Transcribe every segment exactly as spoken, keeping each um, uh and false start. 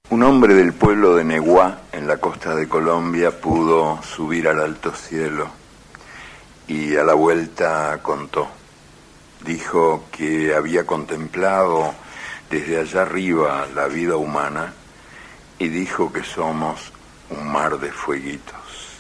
Un hombre del pueblo de Neguá, en la costa de Colombia, pudo subir al alto cielo y a la vuelta contó. Dijo que había contemplado desde allá arriba la vida humana y dijo que somos un mar de fueguitos.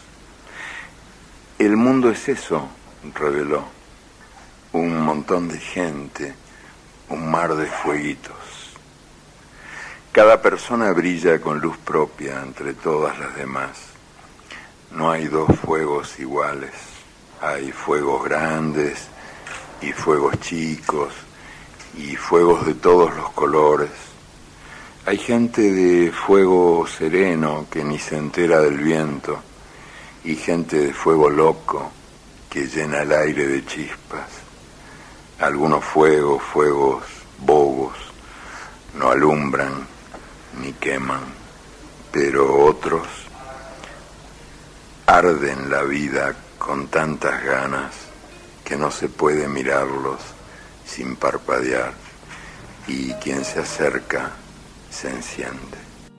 El mundo es eso, reveló, un montón de gente, un mar de fueguitos. Cada persona brilla con luz propia entre todas las demás. No hay dos fuegos iguales. Hay fuegos grandes y fuegos chicos y fuegos de todos los colores. Hay gente de fuego sereno que ni se entera del viento y gente de fuego loco que llena el aire de chispas. Algunos fuegos, fuegos bobos, no alumbran ni queman, pero otros arden la vida con tantas ganas que no se puede mirarlos sin parpadear, y quien se acerca se enciende.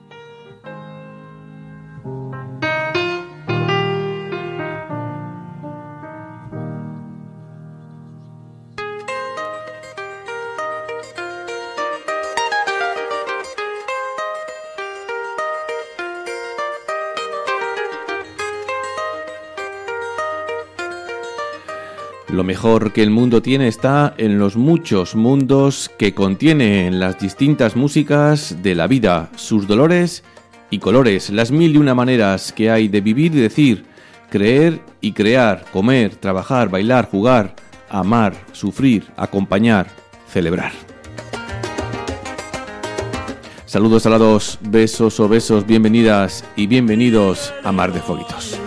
Lo mejor que el mundo tiene está en los muchos mundos que contienen las distintas músicas de la vida, sus dolores y colores, las mil y una maneras que hay de vivir y decir, creer y crear, comer, trabajar, bailar, jugar, amar, sufrir, acompañar, celebrar. Saludos alados, besos o besos, bienvenidas y bienvenidos a Mar de Fueguitos.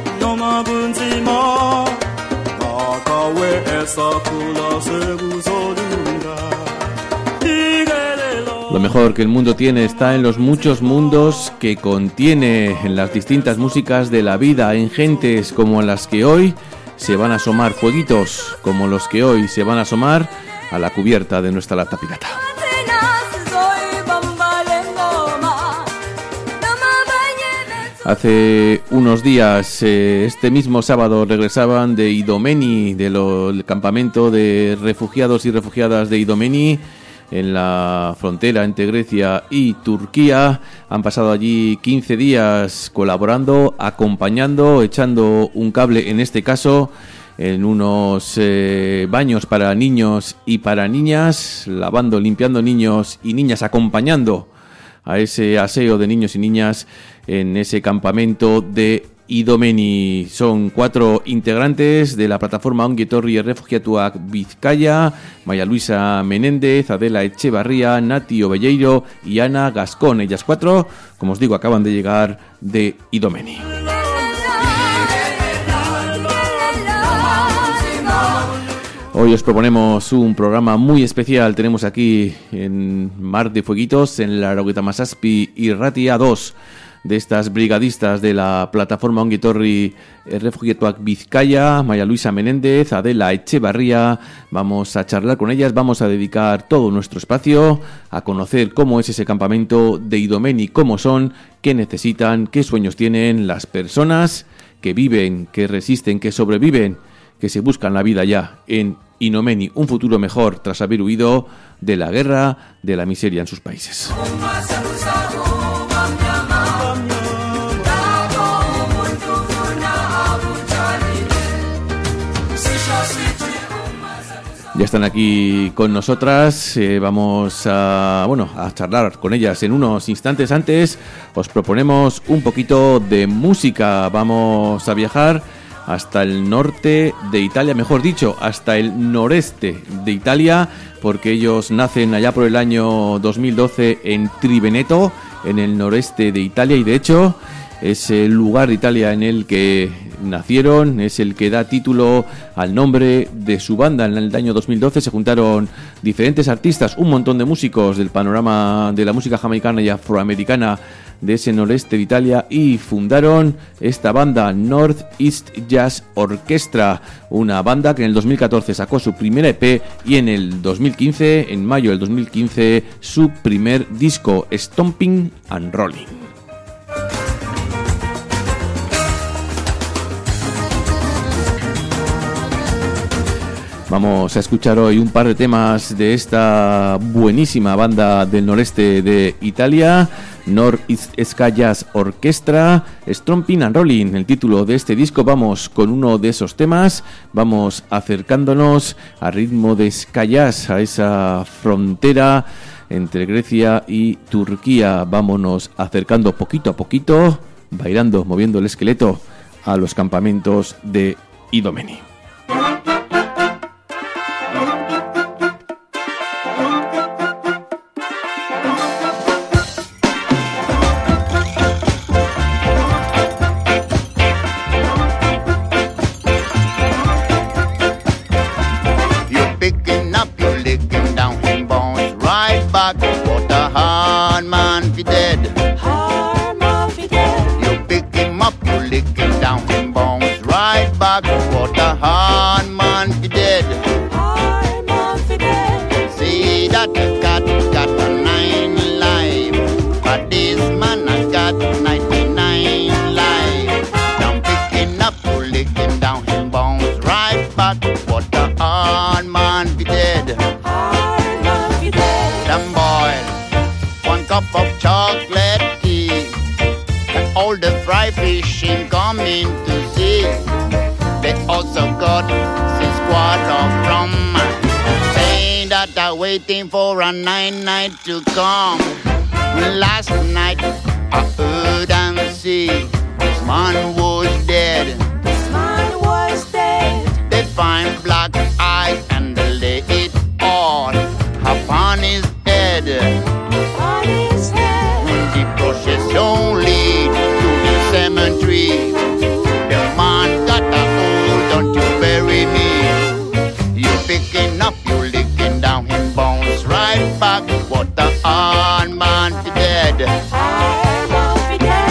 Lo mejor que el mundo tiene está en los muchos mundos que contiene en las distintas músicas de la vida, en gentes como las que hoy se van a asomar fueguitos, como los que hoy se van a asomar a la cubierta de nuestra lata pirata. Hace unos días, eh, este mismo sábado, regresaban de Idomeni, de lo, del campamento de refugiados y refugiadas de Idomeni, en la frontera entre Grecia y Turquía. Han pasado allí quince días colaborando, acompañando, echando un cable, en este caso, en unos eh, baños para niños y para niñas, lavando, limpiando niños y niñas, acompañando a ese aseo de niños y niñas en ese campamento de Idomeni. Son cuatro integrantes de la plataforma Ongi Etorri Errefugiatuak Bizkaia: María Luisa Menéndez, Adela Echevarría, Nati Ovelleiro y Ana Gascón. Ellas cuatro, como os digo, acaban de llegar de Idomeni. Hoy os proponemos un programa muy especial. Tenemos aquí en Mar de Fueguitos, en la Laurogeita Hamazazpi y Ratia, dos de estas brigadistas de la plataforma Ongi Etorri Errefugiatuak Bizkaia, María Luisa Menéndez, Adela Echevarría. Vamos a charlar con ellas, vamos a dedicar todo nuestro espacio a conocer cómo es ese campamento de Idomeni, cómo son, qué necesitan, qué sueños tienen las personas que viven, que resisten, que sobreviven, que se buscan la vida ya en Idomeni, un futuro mejor tras haber huido de la guerra, de la miseria en sus países. Ya están aquí con nosotras, eh, vamos a, bueno, a charlar con ellas en unos instantes. Antes os proponemos un poquito de música. Vamos a viajar hasta el norte de Italia, mejor dicho, hasta el noreste de Italia, porque ellos nacen allá por el año dos mil doce en Triveneto, en el noreste de Italia, y de hecho es el lugar de Italia en el que nacieron, es el que da título al nombre de su banda. En el año dos mil doce se juntaron diferentes artistas, un montón de músicos del panorama de la música jamaicana y afroamericana de ese noreste de Italia y fundaron esta banda North East Jazz Orchestra, una banda que en el dos mil catorce sacó su primera E P y en el dos mil quince, en mayo del dos mil quince, su primer disco, Stomping and Rolling. Vamos a escuchar hoy un par de temas de esta buenísima banda del noreste de Italia, North East Jazz Orchestra, Stomping and Rolling, el título de este disco. Vamos con uno de esos temas, vamos acercándonos a ritmo de ska jazz, a esa frontera entre Grecia y Turquía. Vámonos acercando poquito a poquito, bailando, moviendo el esqueleto a los campamentos de Idomeni. Waiting for a night night to come. Last night I heard and see this man was dead. This man was dead. They find black eye and they lay it all upon his head. On his head. When the procession lead to the cemetery, the man got a hold on to bury me. You picking up, you licking down him bones right back. What the hard man be dead. Hard man be dead.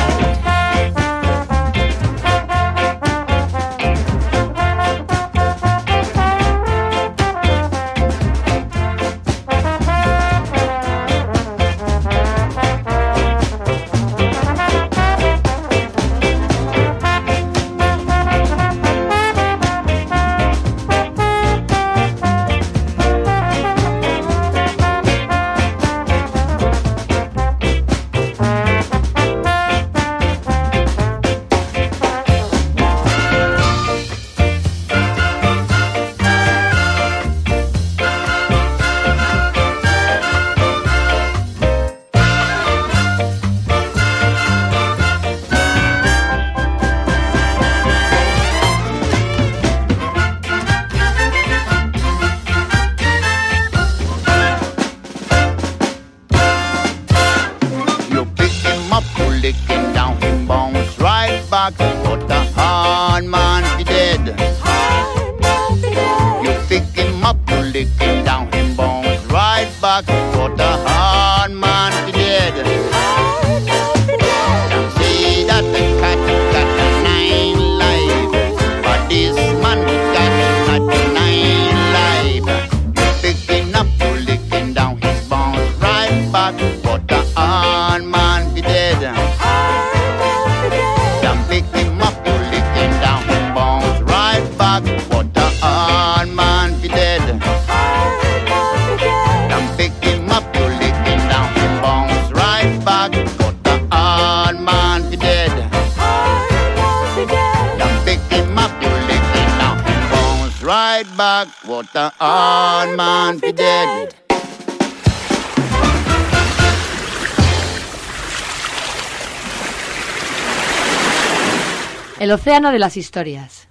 El océano de las historias.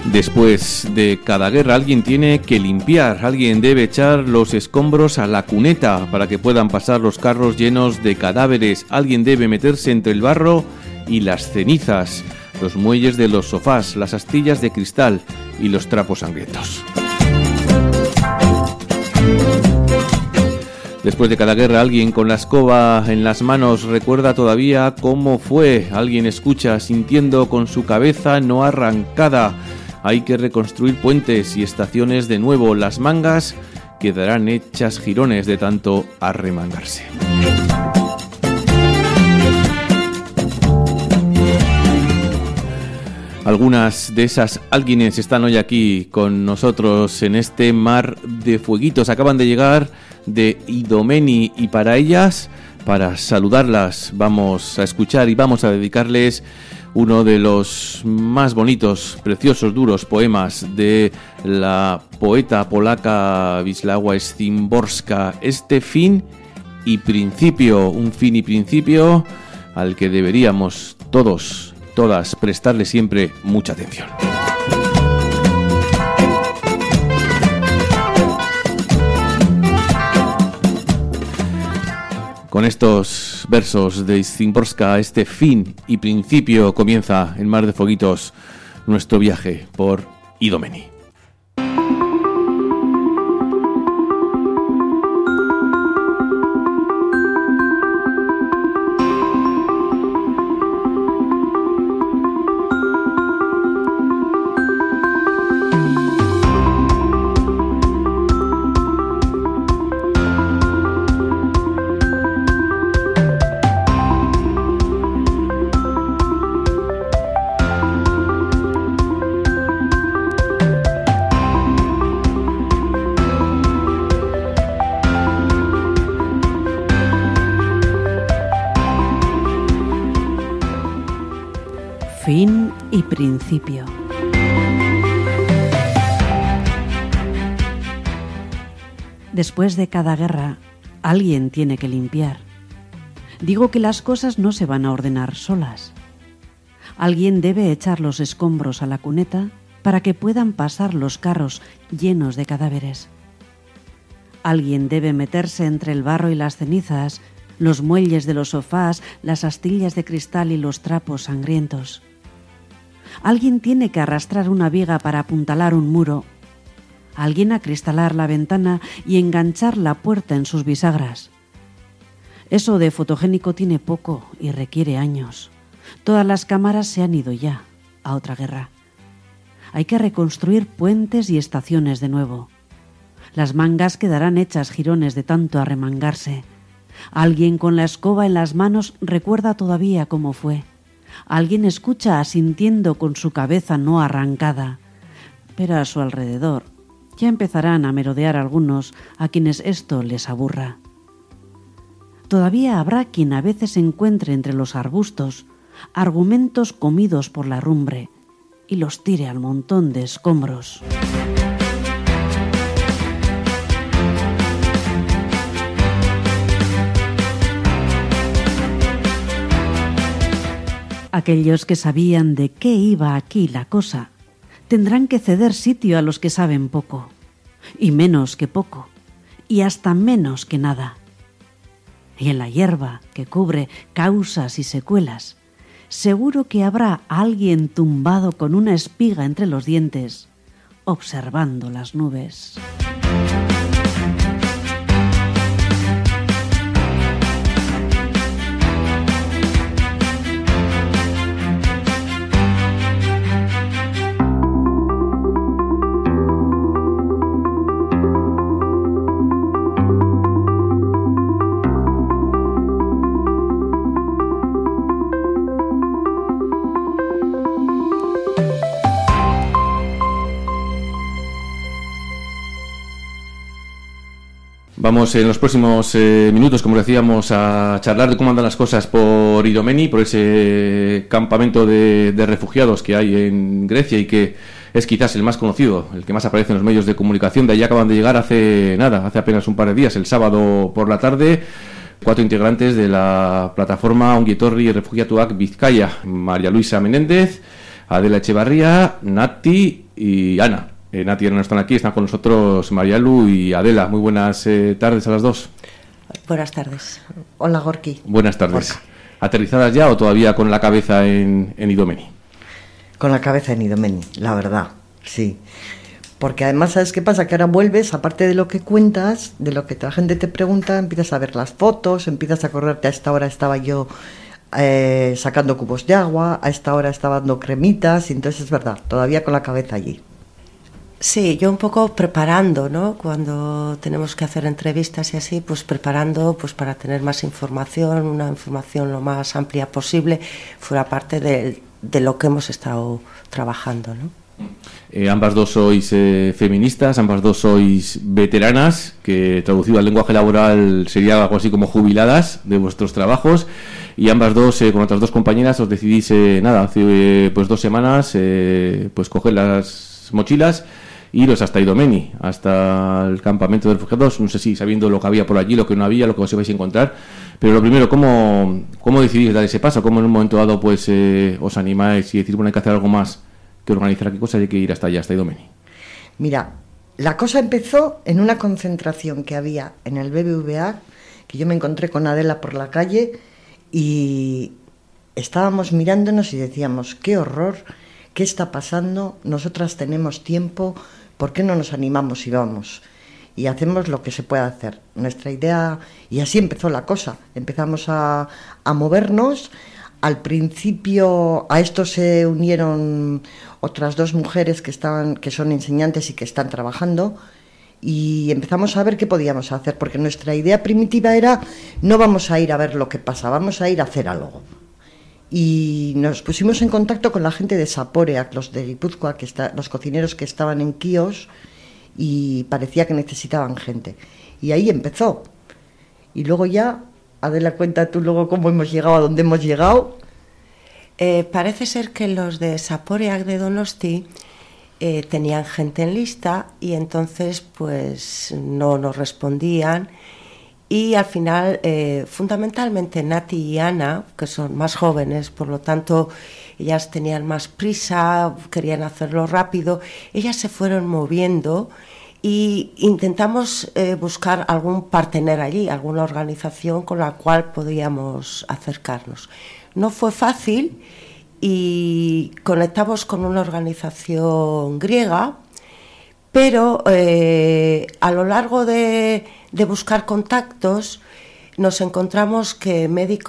Después de cada guerra alguien tiene que limpiar, alguien debe echar los escombros a la cuneta para que puedan pasar los carros llenos de cadáveres, alguien debe meterse entre el barro y las cenizas, los muelles de los sofás, las astillas de cristal y los trapos sangrientos. Después de cada guerra, alguien con la escoba en las manos recuerda todavía cómo fue. Alguien escucha sintiendo con su cabeza no arrancada. Hay que reconstruir puentes y estaciones de nuevo. Las mangas quedarán hechas jirones de tanto arremangarse. Algunas de esas alguienes están hoy aquí con nosotros en este mar de fueguitos. Acaban de llegar de Idomeni y para ellas, para saludarlas, vamos a escuchar y vamos a dedicarles uno de los más bonitos, preciosos, duros poemas de la poeta polaca Wisława Szymborska. Este fin y principio, un fin y principio al que deberíamos todos, todas, prestarle siempre mucha atención. Con estos versos de Szymborska, este fin y principio comienza en Mar de Fueguitos nuestro viaje por Idomeni. Fin y principio. Después de cada guerra, alguien tiene que limpiar. Digo que las cosas no se van a ordenar solas. Alguien debe echar los escombros a la cuneta para que puedan pasar los carros llenos de cadáveres. Alguien debe meterse entre el barro y las cenizas, los muelles de los sofás, las astillas de cristal y los trapos sangrientos. Alguien tiene que arrastrar una viga para apuntalar un muro. Alguien acristalar la ventana y enganchar la puerta en sus bisagras. Eso de fotogénico tiene poco y requiere años. Todas las cámaras se han ido ya a otra guerra. Hay que reconstruir puentes y estaciones de nuevo. Las mangas quedarán hechas jirones de tanto arremangarse. Alguien con la escoba en las manos recuerda todavía cómo fue. Alguien escucha asintiendo con su cabeza no arrancada, pero a su alrededor ya empezarán a merodear algunos a quienes esto les aburra. Todavía habrá quien a veces encuentre entre los arbustos argumentos comidos por la rumbre y los tire al montón de escombros. Aquellos que sabían de qué iba aquí la cosa tendrán que ceder sitio a los que saben poco, y menos que poco, y hasta menos que nada. Y en la hierba que cubre causas y secuelas, seguro que habrá alguien tumbado con una espiga entre los dientes, observando las nubes. Vamos en los próximos eh, minutos, como decíamos, a charlar de cómo andan las cosas por Idomeni, por ese campamento de, de refugiados que hay en Grecia y que es quizás el más conocido, el que más aparece en los medios de comunicación. De allí acaban de llegar hace nada, hace apenas un par de días, el sábado por la tarde, cuatro integrantes de la plataforma Ongietorri Refugiatuak Bizkaia: María Luisa Menéndez, Adela Echevarría, Nati y Ana. Eh, Nati y Ana no están aquí, están con nosotros Marialu y Adela. Muy buenas eh, tardes a las dos. Buenas tardes. Hola, Gorki. Buenas tardes. Gorka. ¿Aterrizadas ya o todavía con la cabeza en, en Idomeni? Con la cabeza en Idomeni, la verdad, sí. Porque además, ¿sabes qué pasa? Que ahora vuelves, aparte de lo que cuentas, de lo que la gente te pregunta, empiezas a ver las fotos, empiezas a acordarte, a esta hora estaba yo eh, sacando cubos de agua, a esta hora estaba dando cremitas, y entonces es verdad, todavía con la cabeza allí. Sí, yo un poco preparando, ¿no? Cuando tenemos que hacer entrevistas y así, pues preparando pues para tener más información, una información lo más amplia posible, fuera parte de, de lo que hemos estado trabajando, ¿no? Eh, ambas dos sois eh, feministas, ambas dos sois veteranas, que traducido al lenguaje laboral sería algo así como jubiladas de vuestros trabajos, y ambas dos, eh, con otras dos compañeras, os decidís, eh, nada, hace eh, pues dos semanas, eh, pues coger las mochilas e iros hasta Idomeni, hasta el campamento de refugiados. No sé si sabiendo lo que había por allí, lo que no había, lo que os ibais a encontrar, pero lo primero, ¿cómo, cómo decidís dar ese paso? ¿Cómo en un momento dado pues eh, os animáis y decís, bueno, hay que hacer algo más que organizar aquí cosas y hay que ir hasta allá, hasta Idomeni? Mira, la cosa empezó en una concentración que había en el B B V A, que yo me encontré con Adela por la calle y estábamos mirándonos y decíamos, qué horror, qué está pasando, nosotras tenemos tiempo, ¿por qué no nos animamos y vamos? Y hacemos lo que se puede hacer. Nuestra idea, y así empezó la cosa, empezamos a, a movernos. Al principio a esto se unieron otras dos mujeres que estaban, que son enseñantes y que están trabajando, y empezamos a ver qué podíamos hacer, porque nuestra idea primitiva era, no vamos a ir a ver lo que pasa, vamos a ir a hacer algo. Y nos pusimos en contacto con la gente de Zaporeak, los de Guipúzcoa, que está, los cocineros que estaban en Quíos, y parecía que necesitaban gente. Y ahí empezó. Y luego ya, Adela, cuenta tú luego cómo hemos llegado a donde hemos llegado. Eh, parece ser que los de Zaporeak de Donosti eh, tenían gente en lista y entonces pues no nos respondían. Y al final, eh, fundamentalmente Nati y Ana, que son más jóvenes, por lo tanto ellas tenían más prisa, querían hacerlo rápido, ellas se fueron moviendo y intentamos eh, buscar algún partener allí, alguna organización con la cual podíamos acercarnos. No fue fácil y conectamos con una organización griega, pero eh, a lo largo de, de buscar contactos nos encontramos que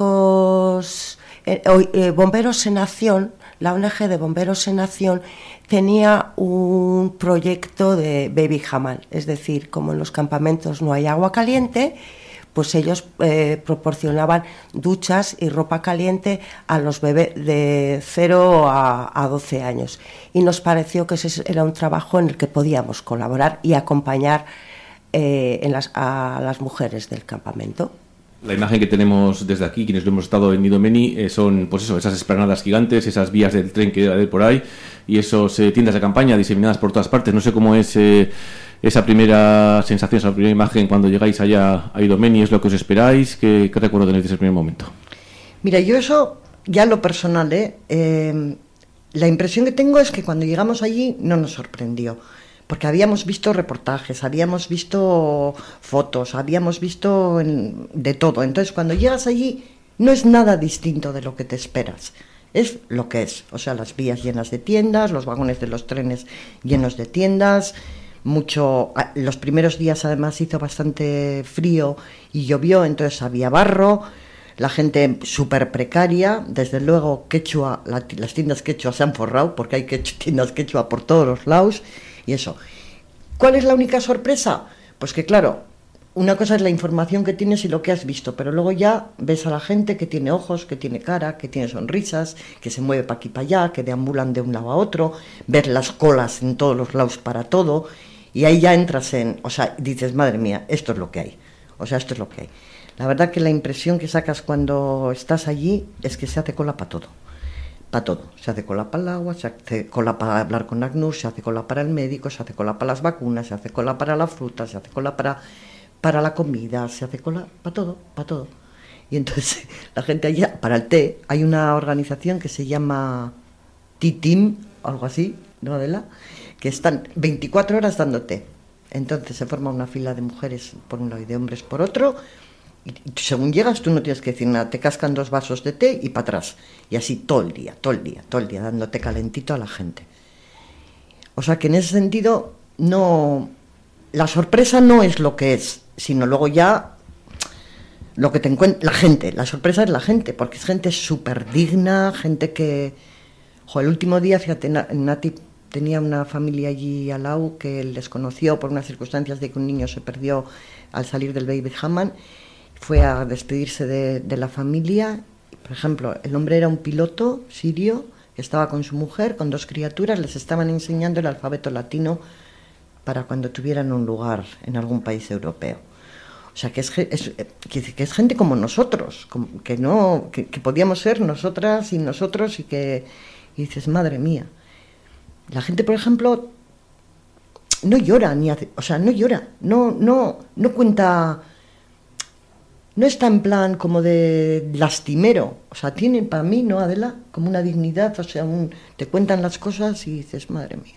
médicos, eh, eh, Bomberos en Acción, la O N G de Bomberos en Acción tenía un proyecto de baby hammam, es decir, como en los campamentos no hay agua caliente, pues ellos eh, proporcionaban duchas y ropa caliente a los bebés de cero a doce años. Y nos pareció que ese era un trabajo en el que podíamos colaborar y acompañar eh, en las, a las mujeres del campamento. La imagen que tenemos desde aquí, quienes lo hemos estado en Idomeni, eh, son pues eso, esas esplanadas gigantes, esas vías del tren que debe haber por ahí y esos eh, tiendas de campaña diseminadas por todas partes. No sé cómo es eh, esa primera sensación, esa primera imagen cuando llegáis allá a Idomeni. ¿Es lo que os esperáis? ¿Qué, qué recuerdo tenéis de ese primer momento? Mira, yo eso, ya lo personal, ¿eh? Eh, la impresión que tengo es que cuando llegamos allí no nos sorprendió. Porque habíamos visto reportajes, habíamos visto fotos, habíamos visto en, de todo. Entonces, cuando llegas allí, no es nada distinto de lo que te esperas. Es lo que es. O sea, las vías llenas de tiendas, los vagones de los trenes llenos de tiendas. Mucho. Los primeros días, además, hizo bastante frío y llovió, entonces había barro. La gente súper precaria. Desde luego, quechua, la, las tiendas quechua se han forrado, porque hay quechua, tiendas quechua por todos los lados. Y eso. ¿Cuál es la única sorpresa? Pues que claro, una cosa es la información que tienes y lo que has visto, pero luego ya ves a la gente que tiene ojos, que tiene cara, que tiene sonrisas, que se mueve para aquí para allá, que deambulan de un lado a otro, ver las colas en todos los lados para todo, y ahí ya entras en, o sea, dices, madre mía, esto es lo que hay, o sea, esto es lo que hay. La verdad que la impresión que sacas cuando estás allí es que se hace cola para todo. Para todo, se hace cola para el agua, se hace cola para hablar con ACNUR, se hace cola para el médico, se hace cola para las vacunas, se hace cola para la fruta, se hace cola para, para la comida, se hace cola para todo, para todo. Y entonces la gente allá, para el té, hay una organización que se llama T-Team, algo así, ¿no, Adela? Que están veinticuatro horas dando té. Entonces se forma una fila de mujeres por un lado y de hombres por otro, y, y según llegas tú no tienes que decir nada, te cascan dos vasos de té y para atrás, y así todo el día, todo el día, todo el día, dándote calentito a la gente. O sea que en ese sentido, no, la sorpresa no es lo que es, sino luego ya lo que te encuentra, la gente, la sorpresa es la gente, porque es gente súper digna, gente que, jo, el último día, fíjate, Nati tenía una familia allí al lado que les conoció por unas circunstancias de que un niño se perdió al salir del Baby Hammam, fue a despedirse de, de la familia. Por ejemplo, el hombre era un piloto sirio que estaba con su mujer, con dos criaturas, les estaban enseñando el alfabeto latino para cuando tuvieran un lugar en algún país europeo. O sea, que es, es, que es gente como nosotros, como, que, no, que, que podíamos ser nosotras y nosotros, y que y dices, madre mía. La gente, por ejemplo, no llora, ni hace, o sea, no llora, no, no, no cuenta, no está en plan como de lastimero, o sea, tiene para mí, ¿no, Adela? Como una dignidad, o sea, un, te cuentan las cosas y dices, madre mía.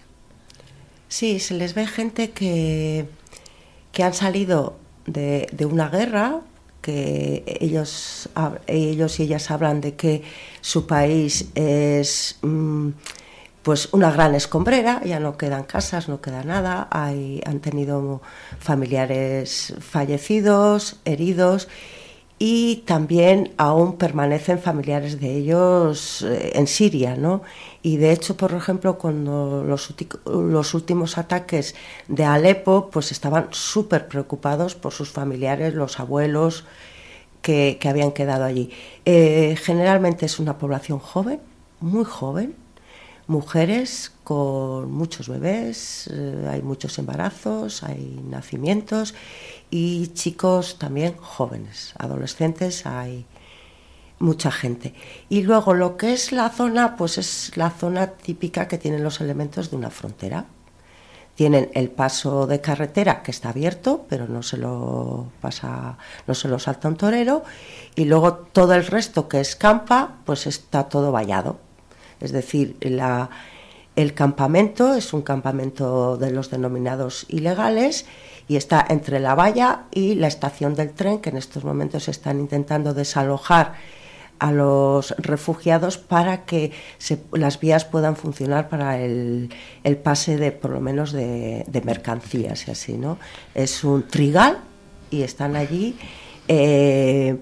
Sí, se les ve gente que, que han salido de, de una guerra, que ellos, ellos y ellas hablan de que su país es mmm, pues una gran escombrera, ya no quedan casas, no queda nada, hay, han tenido familiares fallecidos, heridos, y también aún permanecen familiares de ellos eh, en Siria, ¿no? Y de hecho, por ejemplo, cuando los, los últimos ataques de Alepo, pues estaban súper preocupados por sus familiares, los abuelos que, que habían quedado allí. Eh, generalmente es una población joven, muy joven, mujeres con muchos bebés, eh, hay muchos embarazos, hay nacimientos, y chicos también jóvenes, adolescentes, hay mucha gente. Y luego lo que es la zona, pues es la zona típica que tienen los elementos de una frontera. Tienen el paso de carretera, que está abierto, pero no se lo pasa, no se lo salta un torero, y luego todo el resto, que es campa, pues está todo vallado. Es decir, la, el campamento es un campamento de los denominados ilegales, y está entre la valla y la estación del tren, que en estos momentos están intentando desalojar a los refugiados para que se, las vías puedan funcionar para el, el pase de, por lo menos, de, de mercancías y así, ¿no? Es un trigal y están allí, eh,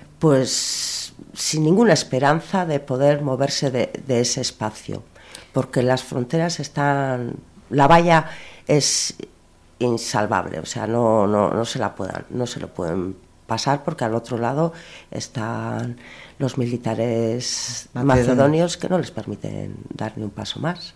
pues sin ninguna esperanza de poder moverse de, de ese espacio, porque las fronteras están, la valla es insalvable, o sea, no, no, no se la puedan, no se lo pueden pasar, porque al otro lado están los militares Macedonia. macedonios que no les permiten dar ni un paso más.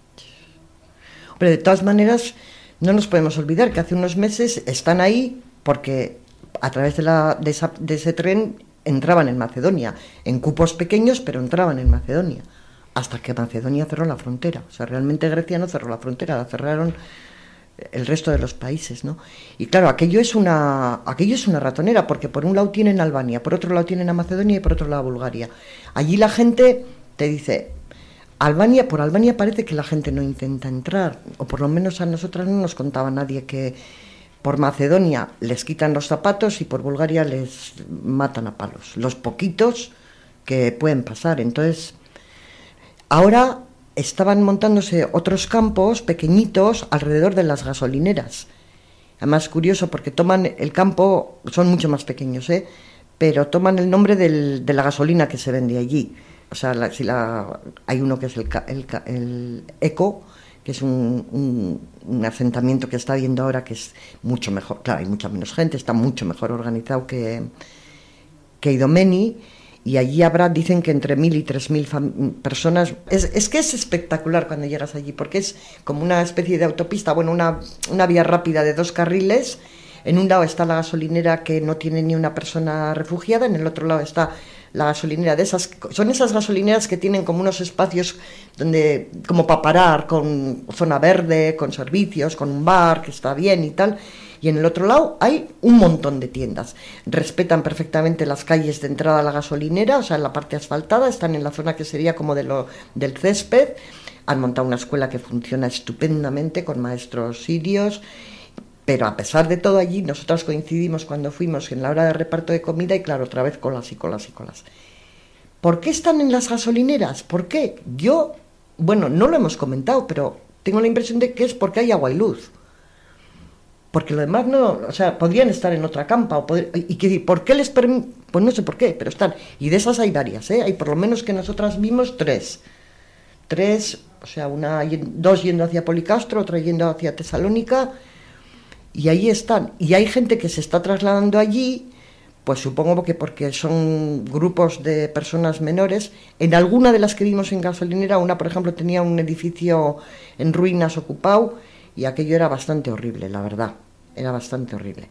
Pero de todas maneras, no nos podemos olvidar que hace unos meses están ahí porque a través de, la, de, esa, de ese tren entraban en Macedonia, en cupos pequeños, pero entraban en Macedonia, hasta que Macedonia cerró la frontera. O sea, realmente Grecia no cerró la frontera, la cerraron el resto de los países, ¿no? Y claro, aquello es una aquello es una ratonera, porque por un lado tienen Albania, por otro lado tienen a Macedonia y por otro lado a Bulgaria. Allí la gente te dice, Albania, por Albania parece que la gente no intenta entrar, o por lo menos a nosotras no nos contaba nadie que por Macedonia les quitan los zapatos y por Bulgaria les matan a palos, los poquitos que pueden pasar. Entonces, ahora estaban montándose otros campos pequeñitos alrededor de las gasolineras. Además, curioso, porque toman el campo, son mucho más pequeños, ¿eh? Pero toman el nombre del, de la gasolina que se vende allí. O sea, la, si la, hay uno que es el, el, el Eco, que es un, un, un asentamiento que está viendo ahora, que es mucho mejor, claro, hay mucha menos gente, está mucho mejor organizado que, que Idomeni. Y allí habrá, dicen que entre mil y tres mil fam- personas. Es, es que es espectacular cuando llegas allí, porque es como una especie de autopista, bueno, una, una vía rápida de dos carriles. En un lado está la gasolinera que no tiene ni una persona refugiada, en el otro lado está la gasolinera de esas. Son esas gasolineras que tienen como unos espacios donde, como para parar, con zona verde, con servicios, con un bar que está bien y tal. y en el otro lado hay un montón de tiendas. Respetan perfectamente las calles de entrada a la gasolinera, o sea, en la parte asfaltada, están en la zona que sería como de lo, del césped. Han montado una escuela que funciona estupendamente con maestros sirios, pero a pesar de todo allí, nosotros coincidimos cuando fuimos en la hora de reparto de comida y claro, otra vez colas y colas y colas. ¿Por qué están en las gasolineras? ¿Por qué? Yo, bueno, no lo hemos comentado, pero tengo la impresión de que es porque hay agua y luz. Porque lo demás no, o sea, podrían estar en otra campa. O poder, y que, ¿por qué les permiten? Pues no sé por qué, pero están. Y de esas hay varias, ¿eh? Hay por lo menos que nosotras vimos tres. Tres, o sea, una, dos yendo hacia Policastro, otra yendo hacia Tesalónica, y ahí están. Y hay gente que se está trasladando allí, pues supongo que porque son grupos de personas menores. En alguna de las que vimos en gasolinera, una, por ejemplo, tenía un edificio en ruinas ocupado, y aquello era bastante horrible, la verdad. Era bastante horrible.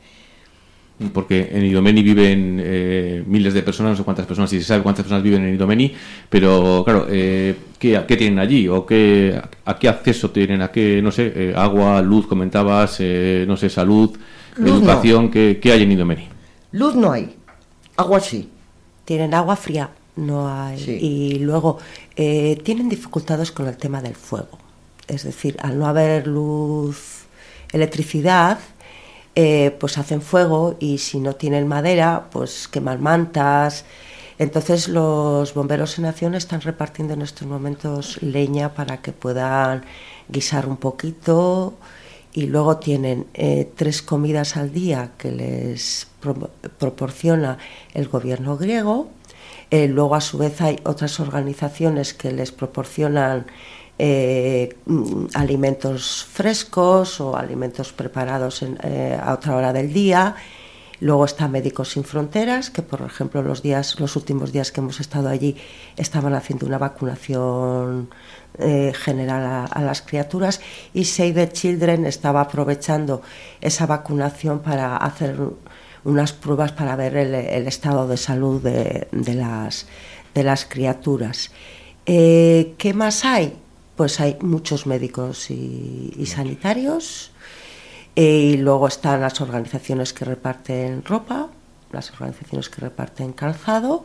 Porque en Idomeni viven eh, miles de personas, no sé cuántas personas, si se sabe cuántas personas viven en Idomeni, pero claro, eh, ¿qué, ¿qué tienen allí? ¿O qué, a qué acceso tienen? ¿A qué, no sé, eh, agua, luz, comentabas, eh, no sé, salud, Luz educación? no. ¿qué, ¿Qué hay en Idomeni? Luz no hay, agua sí. Tienen agua fría, no hay. Sí. Y luego eh, tienen dificultades con el tema del fuego. Es decir, al no haber luz, electricidad, eh, pues hacen fuego, y si no tienen madera, pues queman mantas. Entonces los bomberos en acción están repartiendo en estos momentos leña para que puedan guisar un poquito, y luego tienen eh, tres comidas al día que les pro- proporciona el gobierno griego. Eh, luego a su vez hay otras organizaciones que les proporcionan Eh, alimentos frescos o alimentos preparados en, eh, a otra hora del día. Luego está Médicos Sin Fronteras, que por ejemplo los días, los últimos días que hemos estado allí estaban haciendo una vacunación eh, general a, a las criaturas, y Save the Children estaba aprovechando esa vacunación para hacer unas pruebas para ver el, el estado de salud de, de, las, de las criaturas. Eh, ¿Qué más hay? Pues hay muchos médicos y, y sanitarios, eh, y luego están las organizaciones que reparten ropa, las organizaciones que reparten calzado,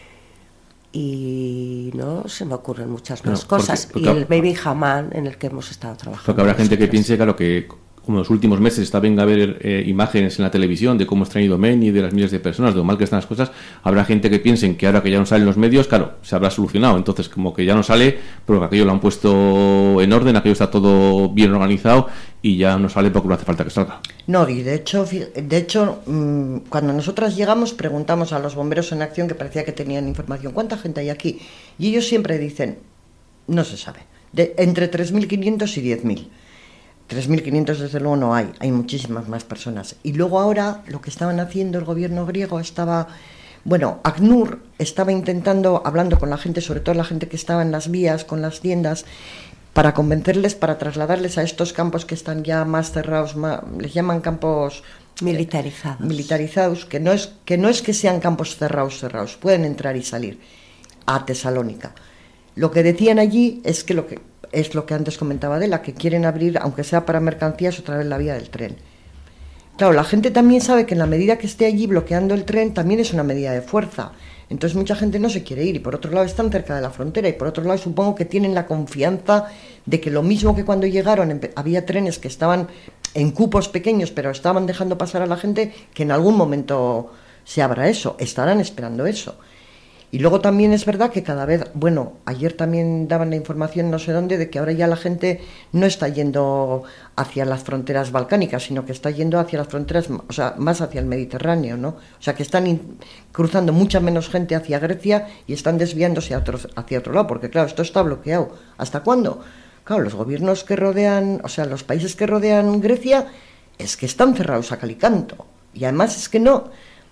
y no se me ocurren muchas más No, porque- cosas. porque- y el Baby Haman, en el que hemos estado trabajando. Porque habrá gente que nosotras. piense, claro, que como en los últimos meses está venga a ver eh, imágenes en la televisión de cómo está Idomeni, de las miles de personas, de lo mal que están las cosas, habrá gente que piense que ahora que ya no salen los medios, claro, se habrá solucionado. Entonces, como que ya no sale, pero que aquello lo han puesto en orden, aquello está todo bien organizado y ya no sale porque no hace falta que salga. No, y de hecho, fi- de hecho mmm, cuando nosotras llegamos preguntamos a los bomberos en acción, que parecía que tenían información, ¿cuánta gente hay aquí? Y ellos siempre dicen, no se sabe, de, entre tres mil quinientos y diez mil. tres mil quinientos desde luego no hay, hay muchísimas más personas. Y luego ahora lo que estaban haciendo el gobierno griego estaba, bueno, ACNUR estaba intentando, hablando con la gente, sobre todo la gente que estaba en las vías, con las tiendas, para convencerles, para trasladarles a estos campos que están ya más cerrados, más, les llaman campos Militarizados. militarizados, que no es que no es que sean campos cerrados, cerrados, pueden entrar y salir a Tesalónica. Lo que decían allí es que lo que es lo que antes comentaba Adela, que quieren abrir, aunque sea para mercancías, otra vez la vía del tren. Claro, la gente también sabe que en la medida que esté allí bloqueando el tren, también es una medida de fuerza. Entonces mucha gente no se quiere ir, y por otro lado están cerca de la frontera, y por otro lado supongo que tienen la confianza de que lo mismo que cuando llegaron empe- había trenes que estaban en cupos pequeños, pero estaban dejando pasar a la gente, que en algún momento se abra eso, estarán esperando eso. Y luego también es verdad que cada vez, bueno, ayer también daban la información no sé dónde de que ahora ya la gente no está yendo hacia las fronteras balcánicas, sino que está yendo hacia las fronteras, o sea, más hacia el Mediterráneo, ¿no? O sea, que están in- cruzando mucha menos gente hacia Grecia y están desviándose a otro- hacia otro lado, porque claro, esto está bloqueado. ¿Hasta cuándo? Claro, los gobiernos que rodean, o sea, los países que rodean Grecia, es que están cerrados a cal y canto. Y además es que no...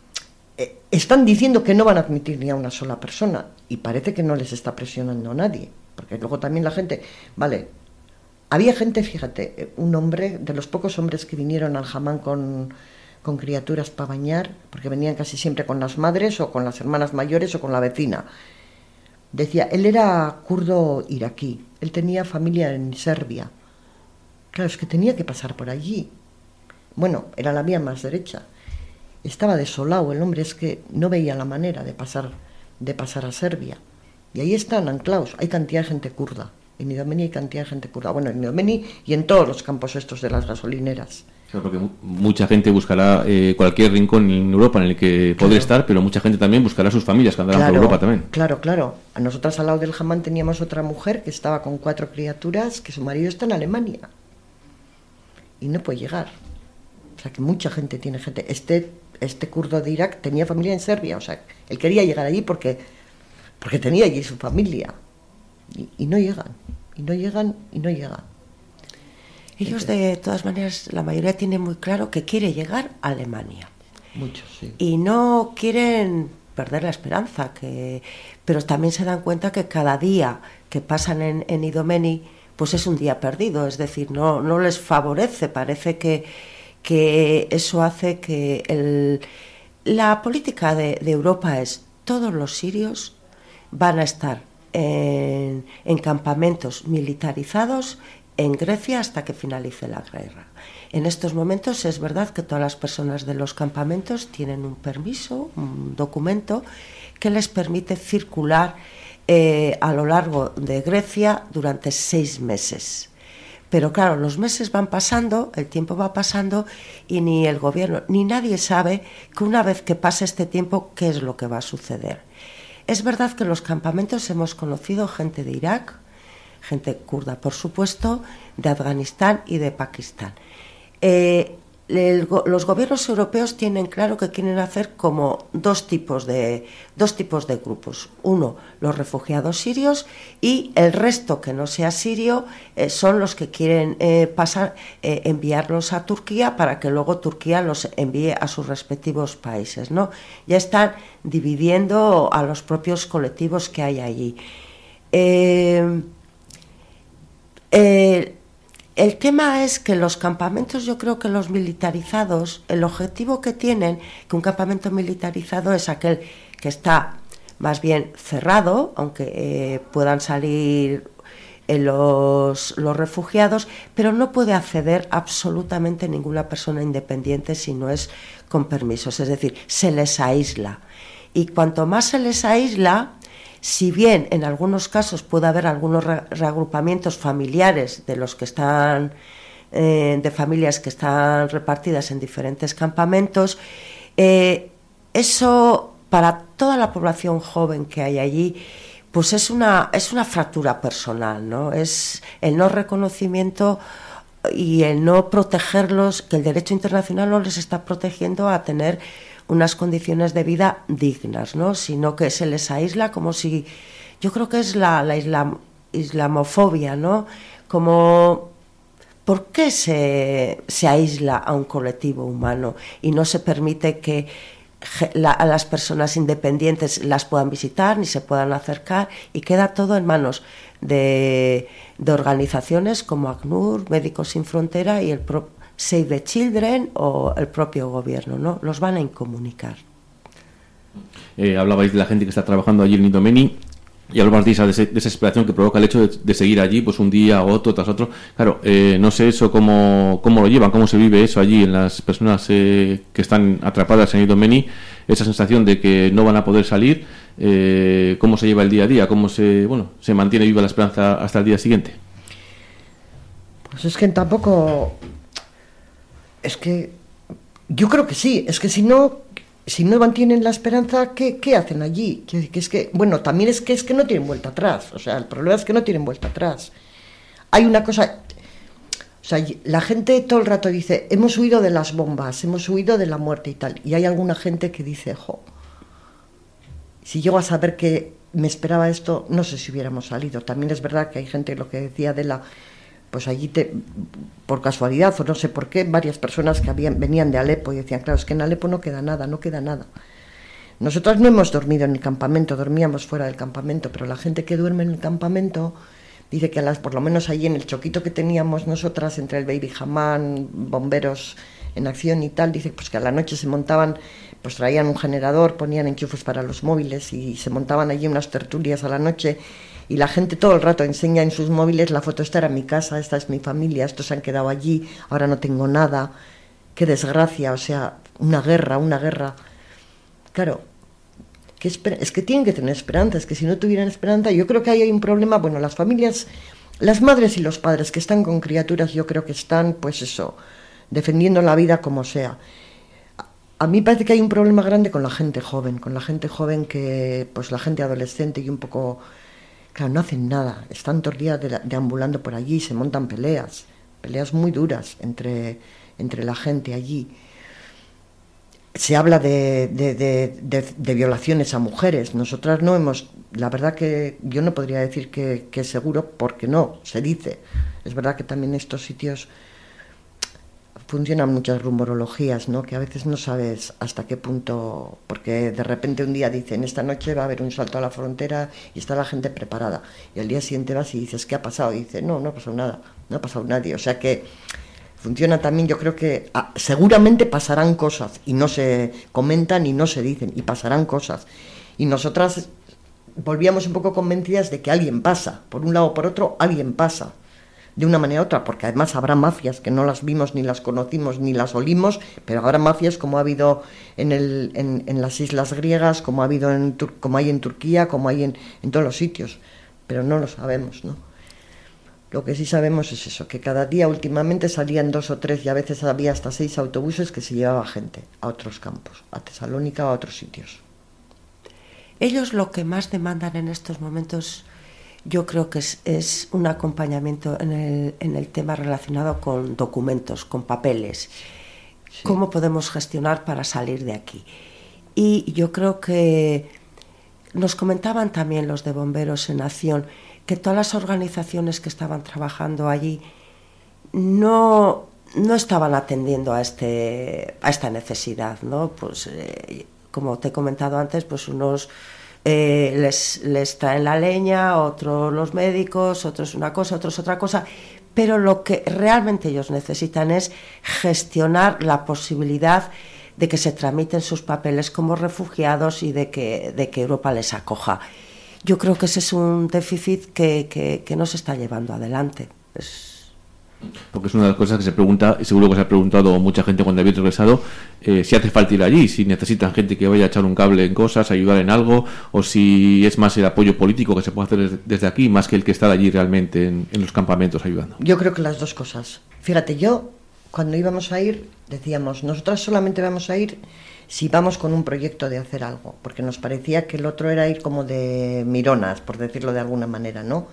Eh, están diciendo que no van a admitir ni a una sola persona, y parece que no les está presionando a nadie, porque luego también la gente, vale, había gente, fíjate, eh, un hombre, de los pocos hombres que vinieron al Hamán con, con criaturas para bañar, porque venían casi siempre con las madres o con las hermanas mayores o con la vecina, decía, él era kurdo iraquí, él tenía familia en Serbia, claro, es que tenía que pasar por allí. bueno, era la vía más derecha. Estaba desolado el hombre, es que no veía la manera de pasar, de pasar a Serbia. Y ahí están anclados, hay cantidad de gente kurda. En Idomeni hay cantidad de gente kurda. Bueno, en Idomeni y en todos los campos estos de las gasolineras. Claro, porque mucha gente buscará eh, cualquier rincón en Europa en el que podrá Claro. estar, pero mucha gente también buscará sus familias que andarán Claro, por Europa también. claro, claro. A nosotras al lado del Hamán teníamos otra mujer que estaba con cuatro criaturas, que su marido está en Alemania. Y no puede llegar. O sea, que mucha gente tiene gente. Este, este kurdo de Irak tenía familia en Serbia. O sea, él quería llegar allí porque, porque tenía allí su familia. Y, y no llegan. Y no llegan, y no llegan. Ellos, de todas maneras, la mayoría tiene muy claro que quiere llegar a Alemania. Muchos, sí. Y no quieren perder la esperanza, que, pero también se dan cuenta que cada día que pasan en, en Idomeni, pues es un día perdido, es decir, no, no les favorece, parece que, que eso hace que el, la política de, de Europa es todos los sirios van a estar en, en campamentos militarizados en Grecia hasta que finalice la guerra. En estos momentos es verdad que todas las personas de los campamentos tienen un permiso, un documento que les permite circular eh, a lo largo de Grecia durante seis meses. Pero claro, los meses van pasando, el tiempo va pasando y ni el gobierno ni nadie sabe que una vez que pase este tiempo, qué es lo que va a suceder. Es verdad que en los campamentos hemos conocido gente de Irak, gente kurda, por supuesto, de Afganistán y de Pakistán. Eh, el, los gobiernos europeos tienen claro que quieren hacer como dos tipos de dos tipos de grupos. Uno, los refugiados sirios, y el resto que no sea sirio eh, son los que quieren eh, pasar, eh, enviarlos a Turquía para que luego Turquía los envíe a sus respectivos países, ¿no? Ya están dividiendo a los propios colectivos que hay allí. Eh, Eh, el tema es que los campamentos, yo creo que los militarizados, el objetivo que tienen, que un campamento militarizado es aquel que está más bien cerrado, aunque eh, puedan salir eh, los, los refugiados, pero no puede acceder absolutamente ninguna persona independiente si no es con permisos, es decir, se les aísla. Y cuanto más se les aísla, si bien en algunos casos puede haber algunos re reagrupamientos familiares de los que están, eh, de familias que están repartidas en diferentes campamentos, eh, eso para toda la población joven que hay allí, pues es una, es una fractura personal, ¿no? Es el no reconocimiento y el no protegerlos, que el derecho internacional no les está protegiendo a tener unas condiciones de vida dignas, ¿no? Sino que se les aísla como si, yo creo que es la, la islam, islamofobia, ¿no? Como, ¿por qué se, se aísla a un colectivo humano y no se permite que la, a las personas independientes las puedan visitar ni se puedan acercar, y queda todo en manos de, de organizaciones como ACNUR, Médicos Sin Frontera y el propio Save the Children o el propio gobierno, ¿no? Los van a incomunicar. Eh, hablabais de la gente que está trabajando allí en Idomeni y hablabais de esa des desesperación que provoca el hecho de, de seguir allí pues un día, otro tras otro. Claro, eh, no sé eso cómo, cómo lo llevan, cómo se vive eso allí en las personas eh, que están atrapadas en Idomeni, esa sensación de que no van a poder salir, eh, cómo se lleva el día a día, cómo se, bueno, se mantiene viva la esperanza hasta el día siguiente. Pues es que tampoco... Es que yo creo que sí, es que si no, si no mantienen la esperanza, ¿qué, qué hacen allí? Que, que es que, bueno, también es que es que no tienen vuelta atrás, o sea, el problema es que no tienen vuelta atrás. Hay una cosa, o sea, la gente todo el rato dice, hemos huido de las bombas, hemos huido de la muerte y tal, y hay alguna gente que dice, jo, si llego a saber que me esperaba esto, no sé si hubiéramos salido. También es verdad que hay gente, lo que decía de la... pues allí, te, por casualidad o no sé por qué, varias personas que habían, venían de Alepo y decían, claro, es que en Alepo no queda nada, no queda nada. Nosotros no hemos dormido en el campamento, dormíamos fuera del campamento, pero la gente que duerme en el campamento dice que a las, por lo menos allí en el choquito que teníamos nosotras, entre el Baby Hamán, bomberos en acción y tal, dice pues que a la noche se montaban, pues traían un generador, ponían enchufes para los móviles y se montaban allí unas tertulias a la noche. Y la gente todo el rato enseña en sus móviles, la foto, esta era mi casa, esta es mi familia, estos se han quedado allí, ahora no tengo nada. qué desgracia, o sea, una guerra, una guerra. Claro, ¿qué esper- es que tienen que tener esperanza, es que si no tuvieran esperanza, yo creo que ahí hay un problema, bueno, las familias, las madres y los padres que están con criaturas, yo creo que están, pues eso, defendiendo la vida como sea. A mí parece que hay un problema grande con la gente joven, con la gente joven que, pues la gente adolescente y un poco, claro, no hacen nada, están todo el día de- deambulando por allí, se montan peleas, peleas muy duras entre, entre la gente allí. Se habla de, de, de, de, de violaciones a mujeres, nosotras no hemos, la verdad que yo no podría decir que, que es seguro, porque no, se dice. Es verdad que también estos sitios funcionan muchas rumorologías, ¿no? Que a veces no sabes hasta qué punto, porque de repente un día dicen, esta noche va a haber un salto a la frontera y está la gente preparada, y al día siguiente vas y dices, ¿qué ha pasado? Y dice, no, no ha pasado nada, no ha pasado nadie, o sea que funciona también, yo creo que ah, seguramente pasarán cosas y no se comentan y no se dicen, y pasarán cosas, y nosotras volvíamos un poco convencidas de que alguien pasa, por un lado o por otro, alguien pasa de una manera u otra, porque además habrá mafias que no las vimos, ni las conocimos, ni las olimos, pero habrá mafias como ha habido en, el, en, en las islas griegas, como ha habido en Tur- como hay en Turquía, como hay en, en todos los sitios, pero no lo sabemos, ¿no? Lo que sí sabemos es eso, que cada día últimamente salían dos o tres y a veces había hasta seis autobuses que se llevaba gente a otros campos, a Tesalónica o a otros sitios. Ellos lo que más demandan en estos momentos, yo creo que es, es un acompañamiento en el, en el tema relacionado con documentos, con papeles. Sí. ¿Cómo podemos gestionar para salir de aquí? Y yo creo que nos comentaban también los de Bomberos en Acción que todas las organizaciones que estaban trabajando allí no, no estaban atendiendo a, este, a esta necesidad, ¿no? Pues, eh, como te he comentado antes, pues unos eh, les, les traen la leña, otros los médicos, otros una cosa, otros otra cosa, pero lo que realmente ellos necesitan es gestionar la posibilidad de que se tramiten sus papeles como refugiados y de que, de que Europa les acoja. Yo creo que ese es un déficit que, que, que no se está llevando adelante. Es... Porque es una de las cosas que se pregunta, y seguro que se ha preguntado mucha gente cuando habéis regresado, eh, si hace falta ir allí, si necesitan gente que vaya a echar un cable en cosas, ayudar en algo, o si es más el apoyo político que se puede hacer desde aquí, más que el que estar allí realmente en, en los campamentos ayudando. Yo creo que las dos cosas. Fíjate, yo cuando íbamos a ir decíamos, nosotras solamente vamos a ir si vamos con un proyecto de hacer algo, porque nos parecía que el otro era ir como de mironas, por decirlo de alguna manera, ¿no?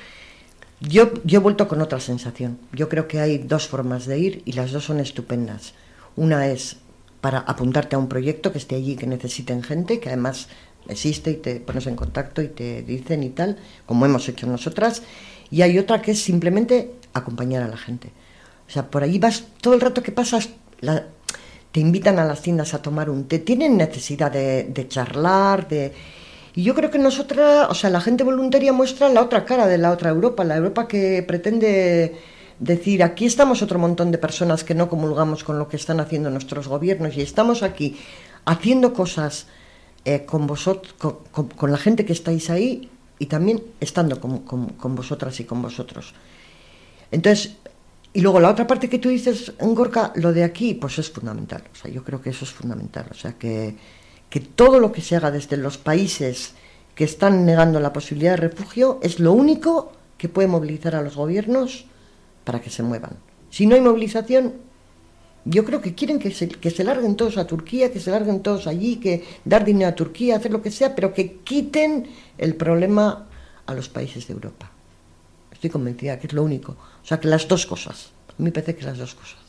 Yo, yo he vuelto con otra sensación. Yo creo que hay dos formas de ir y las dos son estupendas. Una es para apuntarte a un proyecto que esté allí, que necesiten gente, que además existe y te pones en contacto y te dicen y tal, como hemos hecho nosotras. Y hay otra que es simplemente acompañar a la gente. O sea, por allí vas, todo el rato que pasas, la, te invitan a las tiendas a tomar un té, tienen necesidad de, de charlar, de... Y yo creo que nosotras, o sea, la gente voluntaria muestra la otra cara de la otra Europa, la Europa que pretende decir, aquí estamos otro montón de personas que no comulgamos con lo que están haciendo nuestros gobiernos y estamos aquí haciendo cosas eh, con, vosotros, con, con, con la gente que estáis ahí y también estando con, con, con vosotras y con vosotros. Entonces, y luego la otra parte que tú dices, Gorka, lo de aquí, pues es fundamental. O sea, yo creo que eso es fundamental. O sea, que, que todo lo que se haga desde los países que están negando la posibilidad de refugio es lo único que puede movilizar a los gobiernos para que se muevan. Si no hay movilización, yo creo que quieren que se, que se larguen todos a Turquía, que se larguen todos allí, que dar dinero a Turquía, hacer lo que sea, pero que quiten el problema a los países de Europa. Estoy convencida que es lo único. O sea, que las dos cosas. A mí me parece que las dos cosas.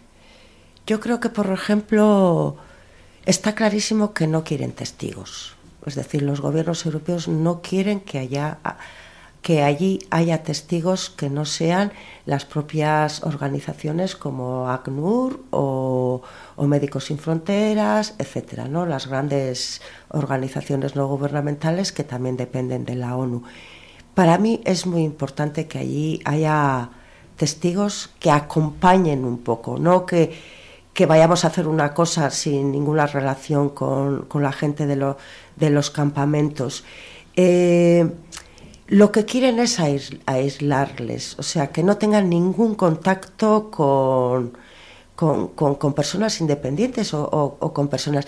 Yo creo que, por ejemplo, está clarísimo que no quieren testigos. Es decir, los gobiernos europeos no quieren que haya, que allí haya testigos que no sean las propias organizaciones como ACNUR o, o Médicos Sin Fronteras, etcétera, ¿no? Las grandes organizaciones no gubernamentales que también dependen de la ONU. Para mí es muy importante que allí haya testigos que acompañen un poco, no que, que vayamos a hacer una cosa sin ninguna relación con, con la gente de, lo, de los campamentos. Eh, lo que quieren es ais, aislarles, o sea, que no tengan ningún contacto con, con, con, con personas independientes o, o, o con personas.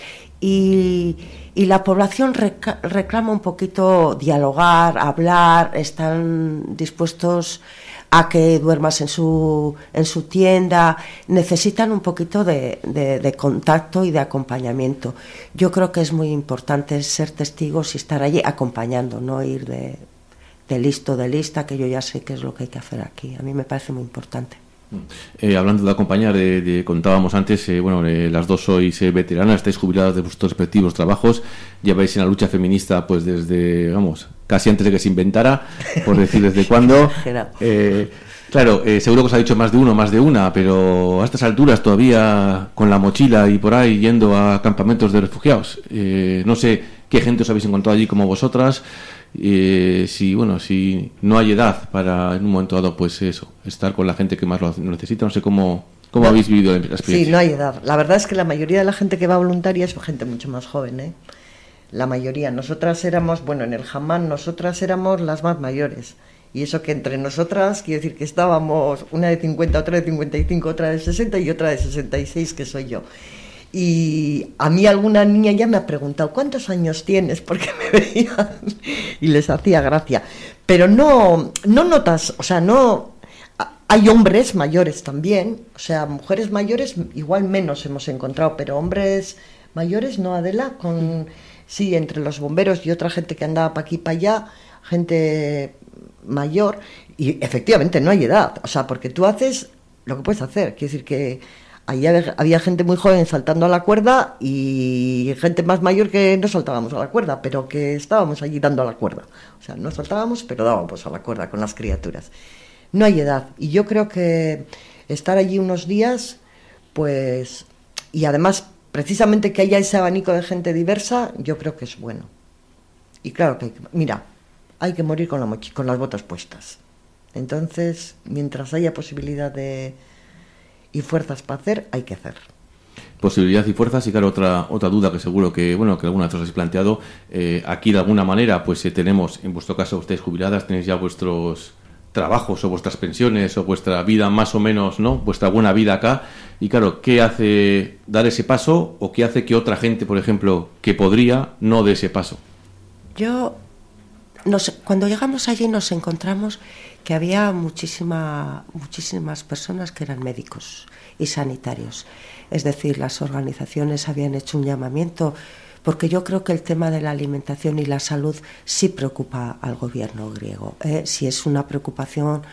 Y, y la población reca, reclama un poquito dialogar, hablar, están dispuestos a que duermas en su, en su tienda, necesitan un poquito de, de, de contacto y de acompañamiento. Yo creo que es muy importante ser testigos y estar allí acompañando, no ir de, de listo, de lista, que yo ya sé qué es lo que hay que hacer aquí. A mí me parece muy importante. Eh, hablando de acompañar, de, de, contábamos antes, eh, bueno, eh, las dos sois eh, veteranas, estáis jubiladas de vuestros respectivos trabajos, lleváis en la lucha feminista pues desde, vamos, casi antes de que se inventara, por decir desde cuándo. Eh, claro, eh, seguro que os ha dicho más de uno, más de una, pero a estas alturas todavía con la mochila y por ahí yendo a campamentos de refugiados. Eh, no sé qué gente os habéis encontrado allí como vosotras. Eh, si bueno si no hay edad para en un momento dado pues eso, estar con la gente que más lo necesita. No sé cómo, cómo no, habéis vivido la experiencia. Sí, no hay edad. La verdad es que la mayoría de la gente que va voluntaria es gente mucho más joven, ¿eh? La mayoría. Nosotras éramos, bueno, en el Hamán nosotras éramos las más mayores, y eso que entre nosotras quiere decir que estábamos una de cincuenta, otra de cincuenta y cinco, otra de sesenta y otra de sesenta y seis, que soy yo. Y a mí alguna niña ya me ha preguntado ¿cuántos años tienes? Porque me veían y les hacía gracia. Pero no, no notas, o sea, no... Hay hombres mayores también, o sea, mujeres mayores igual menos hemos encontrado, pero hombres mayores no, Adela, con... Sí, entre los bomberos y otra gente que andaba para aquí y para allá, gente mayor, y efectivamente no hay edad, o sea, porque tú haces lo que puedes hacer, quiere decir que... Ahí había gente muy joven saltando a la cuerda y gente más mayor que no saltábamos a la cuerda, pero que estábamos allí dando a la cuerda. O sea, no saltábamos, pero dábamos a la cuerda con las criaturas. No hay edad. Y yo creo que estar allí unos días, pues... Y además, precisamente que haya ese abanico de gente diversa, yo creo que es bueno. Y claro que, hay que, mira, hay que morir con, la mochi- con las botas puestas. Entonces, mientras haya posibilidad de... y fuerzas para hacer, hay que hacer. Posibilidad y fuerzas. Y claro, otra otra duda que seguro que, bueno, que alguna vez os habéis planteado, eh, aquí de alguna manera, pues eh, tenemos, en vuestro caso, ustedes jubiladas, tenéis ya vuestros trabajos o vuestras pensiones o vuestra vida más o menos, ¿no? Vuestra buena vida acá. Y claro, ¿qué hace dar ese paso o qué hace que otra gente, por ejemplo, que podría, no dé ese paso? Yo, nos, cuando llegamos allí nos encontramos que había muchísima, muchísimas personas que eran médicos y sanitarios. Es decir, las organizaciones habían hecho un llamamiento, porque yo creo que el tema de la alimentación y la salud sí preocupa al gobierno griego. ¿eh? Si es una preocupación,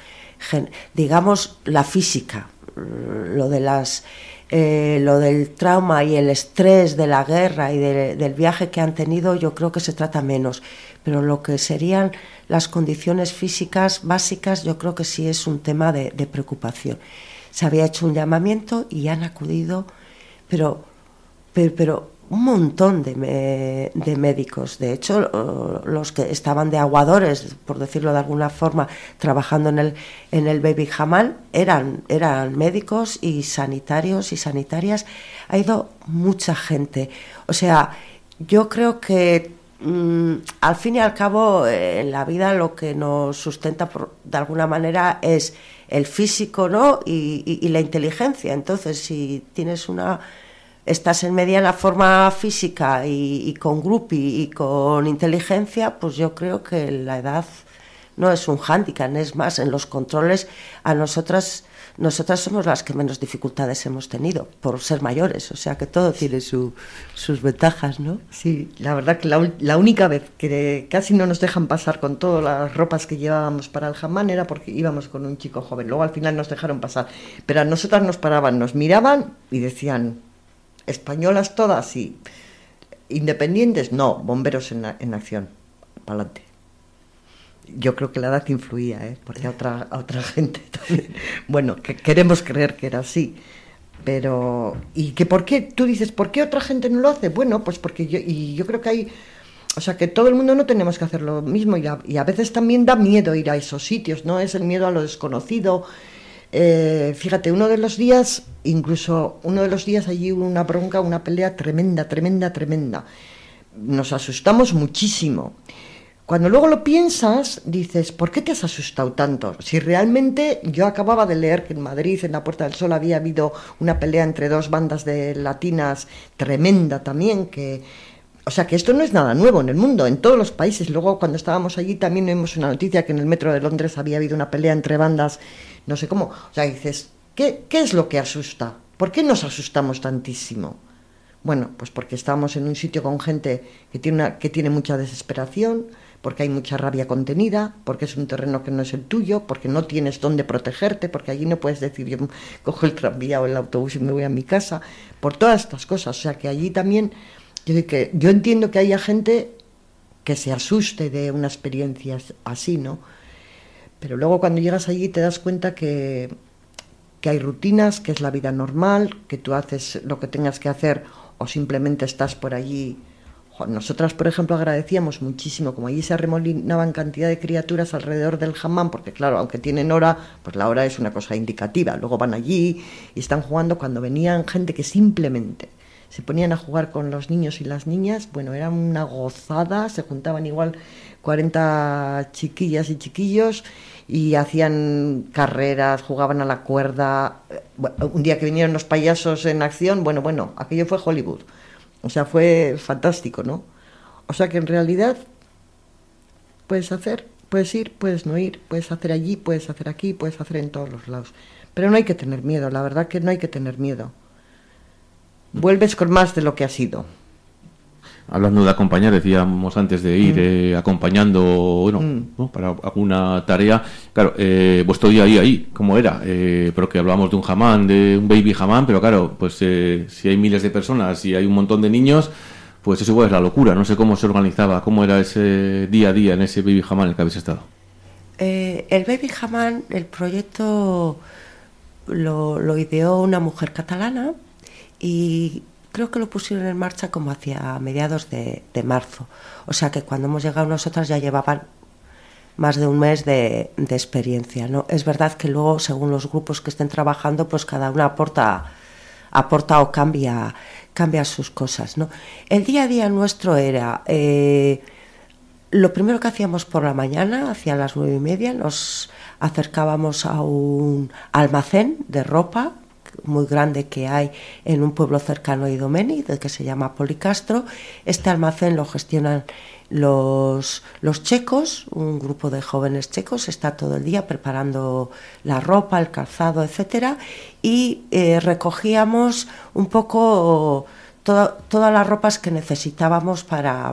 digamos, la física, lo de las... Eh, lo del trauma y el estrés de la guerra y de, del viaje que han tenido, yo creo que se trata menos, pero lo que serían las condiciones físicas básicas, yo creo que sí es un tema de, de preocupación. Se había hecho un llamamiento y han acudido, pero, pero, pero un montón de, me, de médicos. De hecho, los que estaban de aguadores, por decirlo de alguna forma, trabajando en el, en el Baby Hamal, eran, eran médicos y sanitarios y sanitarias. Ha ido mucha gente. O sea, yo creo que mm, al fin y al cabo, eh, en la vida lo que nos sustenta por, de alguna manera es el físico, ¿no? Y, y, y la inteligencia. Entonces, si tienes una... estás en mediana forma física y, y con grupi y con inteligencia, pues yo creo que la edad no es un hándicap, es más, en los controles a nosotras, nosotras somos las que menos dificultades hemos tenido por ser mayores, o sea que todo tiene su, sus ventajas, ¿no? Sí, la verdad que la, la única vez que casi no nos dejan pasar con todas las ropas que llevábamos para el Hamán era porque íbamos con un chico joven, luego al final nos dejaron pasar, pero a nosotras nos paraban, nos miraban y decían... españolas todas y independientes, no, bomberos en, en acción, para adelante. Yo creo que la edad influía, ¿eh? Porque a otra, a otra gente también. Bueno, que queremos creer que era así, pero ¿y que por qué? Tú dices, ¿por qué otra gente no lo hace? Bueno, pues porque yo, y yo creo que hay, o sea, que todo el mundo no tenemos que hacer lo mismo y a, y a veces también da miedo ir a esos sitios, ¿no? Es el miedo a lo desconocido. Eh, fíjate, uno de los días, incluso uno de los días allí hubo una bronca, una pelea tremenda, tremenda, tremenda. Nos asustamos muchísimo. cuando luego lo piensas, dices, ¿por qué te has asustado tanto? Si realmente yo acababa de leer que en Madrid, en la Puerta del Sol, había habido una pelea entre dos bandas de latinas tremenda también, que... O sea, que esto no es nada nuevo en el mundo, en todos los países. Luego, cuando estábamos allí, también vimos una noticia que en el metro de Londres había habido una pelea entre bandas, no sé cómo. O sea, dices, ¿qué, qué es lo que asusta? ¿Por qué nos asustamos tantísimo? Bueno, pues porque estamos en un sitio con gente que tiene, una, que tiene mucha desesperación, porque hay mucha rabia contenida, porque es un terreno que no es el tuyo, porque no tienes dónde protegerte, porque allí no puedes decir, yo cojo el tranvía o el autobús y me voy a mi casa, por todas estas cosas. O sea, que allí también, yo, que, yo entiendo que haya gente que se asuste de una experiencia así, ¿no? Pero luego cuando llegas allí te das cuenta que, que hay rutinas, que es la vida normal, que tú haces lo que tengas que hacer o simplemente estás por allí. Nosotras, por ejemplo, agradecíamos muchísimo, como allí se arremolinaban cantidad de criaturas alrededor del hammam, porque claro, aunque tienen hora, pues la hora es una cosa indicativa. Luego van allí y están jugando. Cuando venían gente que simplemente se ponían a jugar con los niños y las niñas, bueno, era una gozada, se juntaban igual cuarenta chiquillas y chiquillos y hacían carreras, jugaban a la cuerda. Un día que vinieron los payasos en acción, bueno, bueno, aquello fue Hollywood. O sea, fue fantástico, ¿no? O sea que en realidad puedes hacer, puedes ir, puedes no ir, puedes hacer allí, puedes hacer aquí, puedes hacer en todos los lados. Pero no hay que tener miedo, la verdad que no hay que tener miedo. Vuelves con más de lo que has sido. Hablando de acompañar, decíamos antes de ir mm. eh, acompañando, bueno, mm. ¿no? para alguna tarea. Claro, eh, vuestro día a día ahí, ¿cómo era? Eh, porque hablábamos de un hammam, de un baby hammam, pero claro, pues eh, si hay miles de personas y hay un montón de niños, pues eso igual es la locura. No sé cómo se organizaba, cómo era ese día a día en ese baby hammam en el que habéis estado. Eh, el baby hammam, el proyecto lo, lo ideó una mujer catalana y creo que lo pusieron en marcha como hacia mediados de, de marzo. O sea que cuando hemos llegado nosotras ya llevaban más de un mes de, de experiencia, ¿no? Es verdad que luego, según los grupos que estén trabajando, pues cada una aporta, aporta o cambia, cambia sus cosas, ¿no? El día a día nuestro era... Eh, lo primero que hacíamos por la mañana, hacia las nueve y media, nos acercábamos a un almacén de ropa muy grande que hay en un pueblo cercano a Idomeni, que se llama Policastro. Este almacén lo gestionan los, los checos, un grupo de jóvenes checos, está todo el día preparando la ropa, el calzado, etcétera, y eh, recogíamos un poco todo, todas las ropas que necesitábamos para...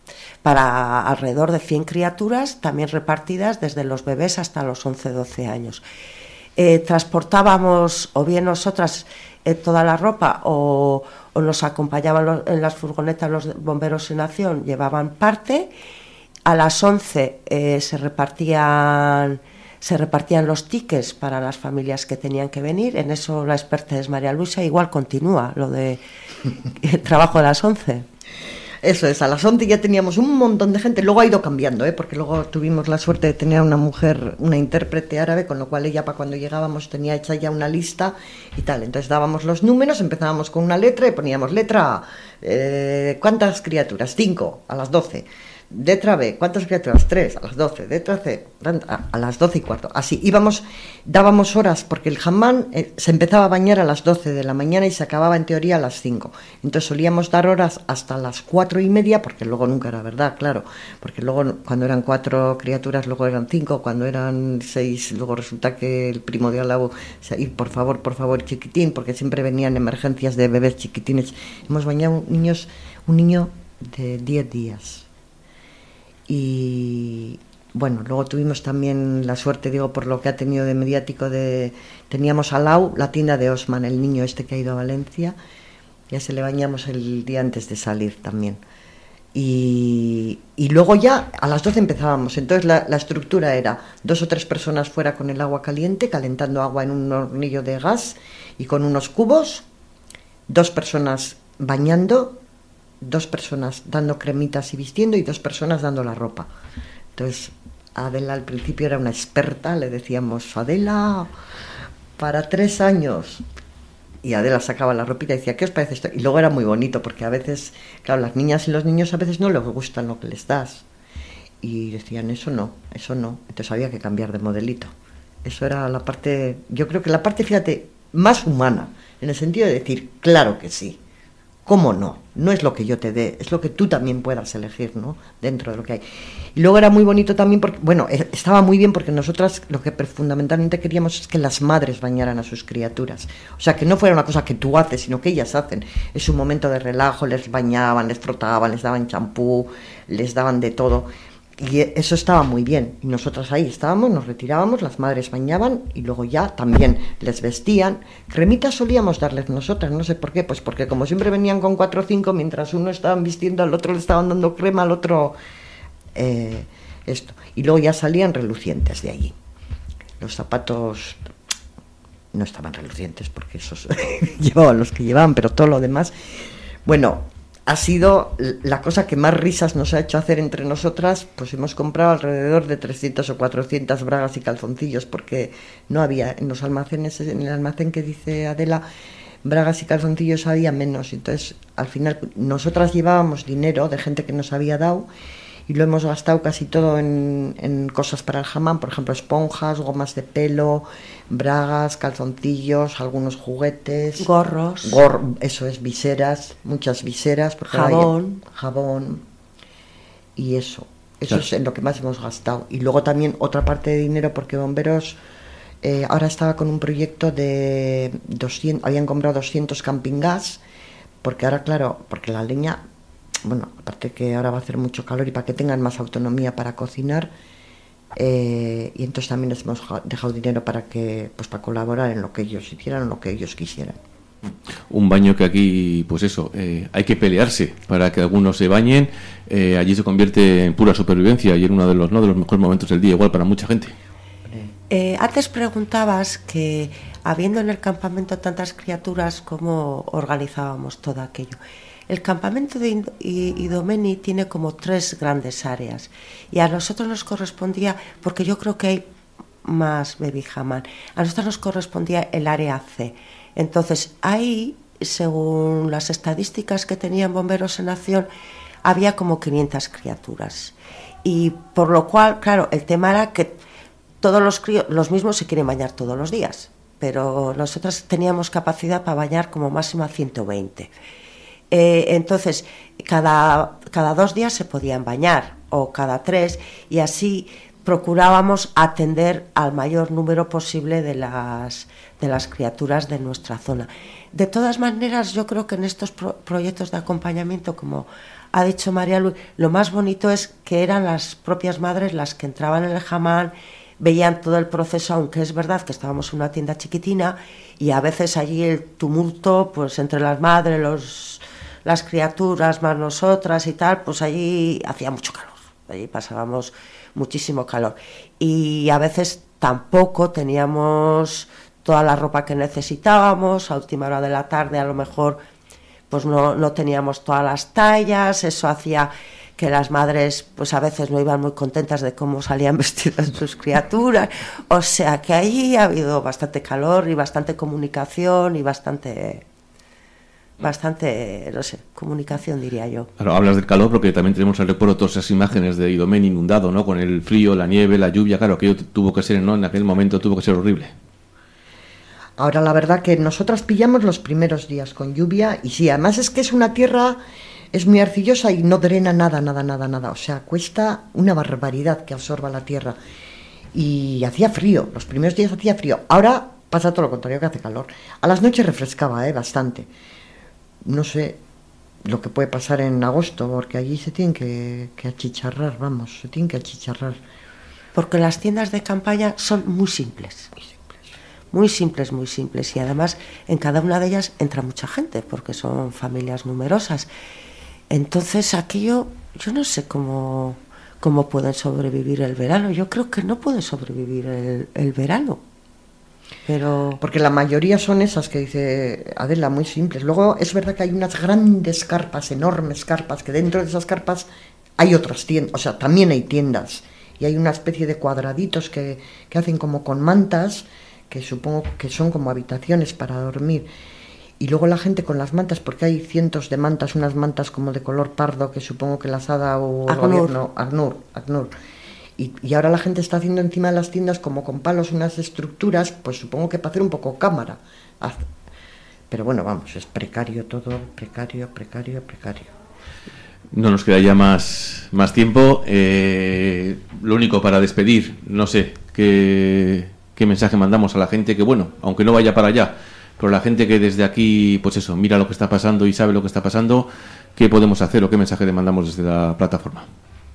para alrededor de cien criaturas, también repartidas desde los bebés hasta los once doce años. Eh, transportábamos o bien nosotras eh, toda la ropa o, o nos acompañaban los, en las furgonetas los bomberos en acción, llevaban parte. A las once eh, se repartían se repartían los tickets para las familias que tenían que venir. En eso la experta es María Luisa, igual continúa lo de el trabajo de las once. Eso es, a las once ya teníamos un montón de gente, luego ha ido cambiando, ¿eh? Porque luego tuvimos la suerte de tener a una mujer, una intérprete árabe, con lo cual ella para cuando llegábamos tenía hecha ya una lista y tal. Entonces dábamos los números, empezábamos con una letra y poníamos letra A, eh, ¿cuántas criaturas? Cinco, a las doce. Letra B, ¿cuántas criaturas? Tres, a las doce. Letra C, a las doce y cuarto. Así, íbamos, dábamos horas, porque el hammam eh, se empezaba a bañar a las doce de la mañana y se acababa en teoría a las cinco. Entonces solíamos dar horas hasta las cuatro y media, porque luego nunca era verdad, claro. Porque luego cuando eran cuatro criaturas, luego eran cinco, cuando eran seis, luego resulta que el primo de al lado, y por favor, por favor, chiquitín, porque siempre venían emergencias de bebés chiquitines. Hemos bañado niños, un niño de diez días. Y bueno, luego tuvimos también la suerte, digo, por lo que ha tenido de mediático, de teníamos a Lau, la tienda de Osman, el niño este que ha ido a Valencia, ya se le bañamos el día antes de salir también. Y, y luego ya a las doce empezábamos. Entonces la, la estructura era dos o tres personas fuera con el agua caliente, calentando agua en un hornillo de gas y con unos cubos, dos personas bañando, dos personas dando cremitas y vistiendo y dos personas dando la ropa. Entonces Adela al principio era una experta, le decíamos, Adela, para tres años. Y Adela sacaba la ropita y decía, ¿qué os parece esto? Y luego era muy bonito porque a veces, claro, las niñas y los niños a veces no les gustan lo que les das. y decían, eso no, eso no. Entonces había que cambiar de modelito. Eso era la parte, yo creo que la parte, fíjate, más humana, en el sentido de decir, claro que sí. ¿Cómo no? No es lo que yo te dé, es lo que tú también puedas elegir, ¿no? Dentro de lo que hay. Y luego era muy bonito también porque, bueno, estaba muy bien porque nosotras lo que fundamentalmente queríamos es que las madres bañaran a sus criaturas. O sea, que no fuera una cosa que tú haces, sino que ellas hacen. Es un momento de relajo, les bañaban, les frotaban, les daban champú, les daban de todo. Y eso estaba muy bien. Y nosotras ahí estábamos, nos retirábamos, las madres bañaban y luego ya también les vestían. Cremitas solíamos darles nosotras, no sé por qué, pues porque como siempre venían con cuatro o cinco, mientras uno estaban vistiendo, al otro le estaban dando crema, al otro eh, esto. Y luego ya salían relucientes de allí. Los zapatos no estaban relucientes porque esos llevaban los que llevaban, pero todo lo demás, bueno, ha sido la cosa que más risas nos ha hecho hacer entre nosotras. Pues hemos comprado alrededor de trescientas o cuatrocientas bragas y calzoncillos porque no había en los almacenes, en el almacén que dice Adela, bragas y calzoncillos había menos. Entonces al final nosotras llevábamos dinero de gente que nos había dado y lo hemos gastado casi todo en, en cosas para el hammam, por ejemplo esponjas, gomas de pelo, bragas, calzoncillos, algunos juguetes, gorros, gor, eso es, viseras, muchas viseras, porque jabón, hay, jabón y eso, eso sí. Es en lo que más hemos gastado. Y luego también otra parte de dinero porque Bomberos eh, ahora estaba con un proyecto de doscientos, habían comprado doscientos camping gas, porque ahora claro, porque la leña, bueno, aparte que ahora va a hacer mucho calor y para que tengan más autonomía para cocinar, eh, y entonces también les hemos dejado dinero para que, pues para colaborar en lo que ellos hicieran, en lo que ellos quisieran. Un baño que aquí, pues eso, eh, hay que pelearse para que algunos se bañen, eh, allí se convierte en pura supervivencia y en uno de los, ¿no?, de los mejores momentos del día, igual para mucha gente. Eh, antes preguntabas que, habiendo en el campamento tantas criaturas, ¿cómo organizábamos todo aquello? El campamento de Idomeni tiene como tres grandes áreas y a nosotros nos correspondía, porque yo creo que hay más baby hammam, a nosotros nos correspondía el área C. Entonces ahí, según las estadísticas que tenían Bomberos en Acción, había como quinientas criaturas y por lo cual, claro, el tema era que todos los críos, los mismos se quieren bañar todos los días, pero nosotros teníamos capacidad para bañar como máximo a ciento veinte. Eh, entonces, cada, cada dos días se podían bañar, o cada tres, y así procurábamos atender al mayor número posible de las, de las criaturas de nuestra zona. De todas maneras, yo creo que en estos pro- proyectos de acompañamiento, como ha dicho María Luis, lo más bonito es que eran las propias madres las que entraban en el hammam, veían todo el proceso, aunque es verdad que estábamos en una tienda chiquitina y a veces allí el tumulto, pues entre las madres, los, las criaturas más nosotras y tal, pues allí hacía mucho calor, allí pasábamos muchísimo calor y a veces tampoco teníamos toda la ropa que necesitábamos, a última hora de la tarde a lo mejor pues no, no teníamos todas las tallas, eso hacía que las madres pues a veces no iban muy contentas de cómo salían vestidas sus criaturas, o sea que ahí ha habido bastante calor y bastante comunicación y bastante, bastante, no sé, comunicación diría yo. Claro, hablas del calor porque también tenemos al recuerdo todas esas imágenes de Idomeni inundado, ¿no?, con el frío, la nieve, la lluvia, claro, aquello tuvo que ser, ¿no?, en aquel momento tuvo que ser horrible. Ahora la verdad que nosotras pillamos los primeros días con lluvia y sí, además es que es una tierra, es muy arcillosa y no drena nada, nada, nada, nada. O sea, cuesta una barbaridad que absorba la tierra. Y hacía frío, los primeros días hacía frío. Ahora pasa todo lo contrario, que hace calor. A las noches refrescaba, ¿eh? Bastante. No sé lo que puede pasar en agosto, porque allí se tienen que, que achicharrar, vamos, se tienen que achicharrar. Porque las tiendas de campaña son muy simples. Muy simples, muy simples. Y además en cada una de ellas entra mucha gente, porque son familias numerosas. Entonces aquello, yo no sé cómo, cómo pueden sobrevivir el verano. Yo creo que no pueden sobrevivir el, el verano. Pero... porque la mayoría son esas que dice Adela, muy simples. Luego es verdad que hay unas grandes carpas, enormes carpas, que dentro de esas carpas hay otras tiendas, o sea, también hay tiendas. Y hay una especie de cuadraditos que, que hacen como con mantas, que supongo que son como habitaciones para dormir. Y luego la gente con las mantas, porque hay cientos de mantas, unas mantas como de color pardo que supongo que las ha dado el gobierno, ACNUR, ACNUR. Y, y ahora la gente está haciendo encima de las tiendas como con palos unas estructuras, pues supongo que para hacer un poco cámara. Pero bueno, vamos, es precario todo, precario, precario, precario. No nos queda ya más, más tiempo. Eh, lo único para despedir, no sé, qué, qué mensaje mandamos a la gente que, bueno, aunque no vaya para allá, pero la gente que desde aquí, pues eso, mira lo que está pasando y sabe lo que está pasando, ¿qué podemos hacer o qué mensaje le mandamos desde la plataforma?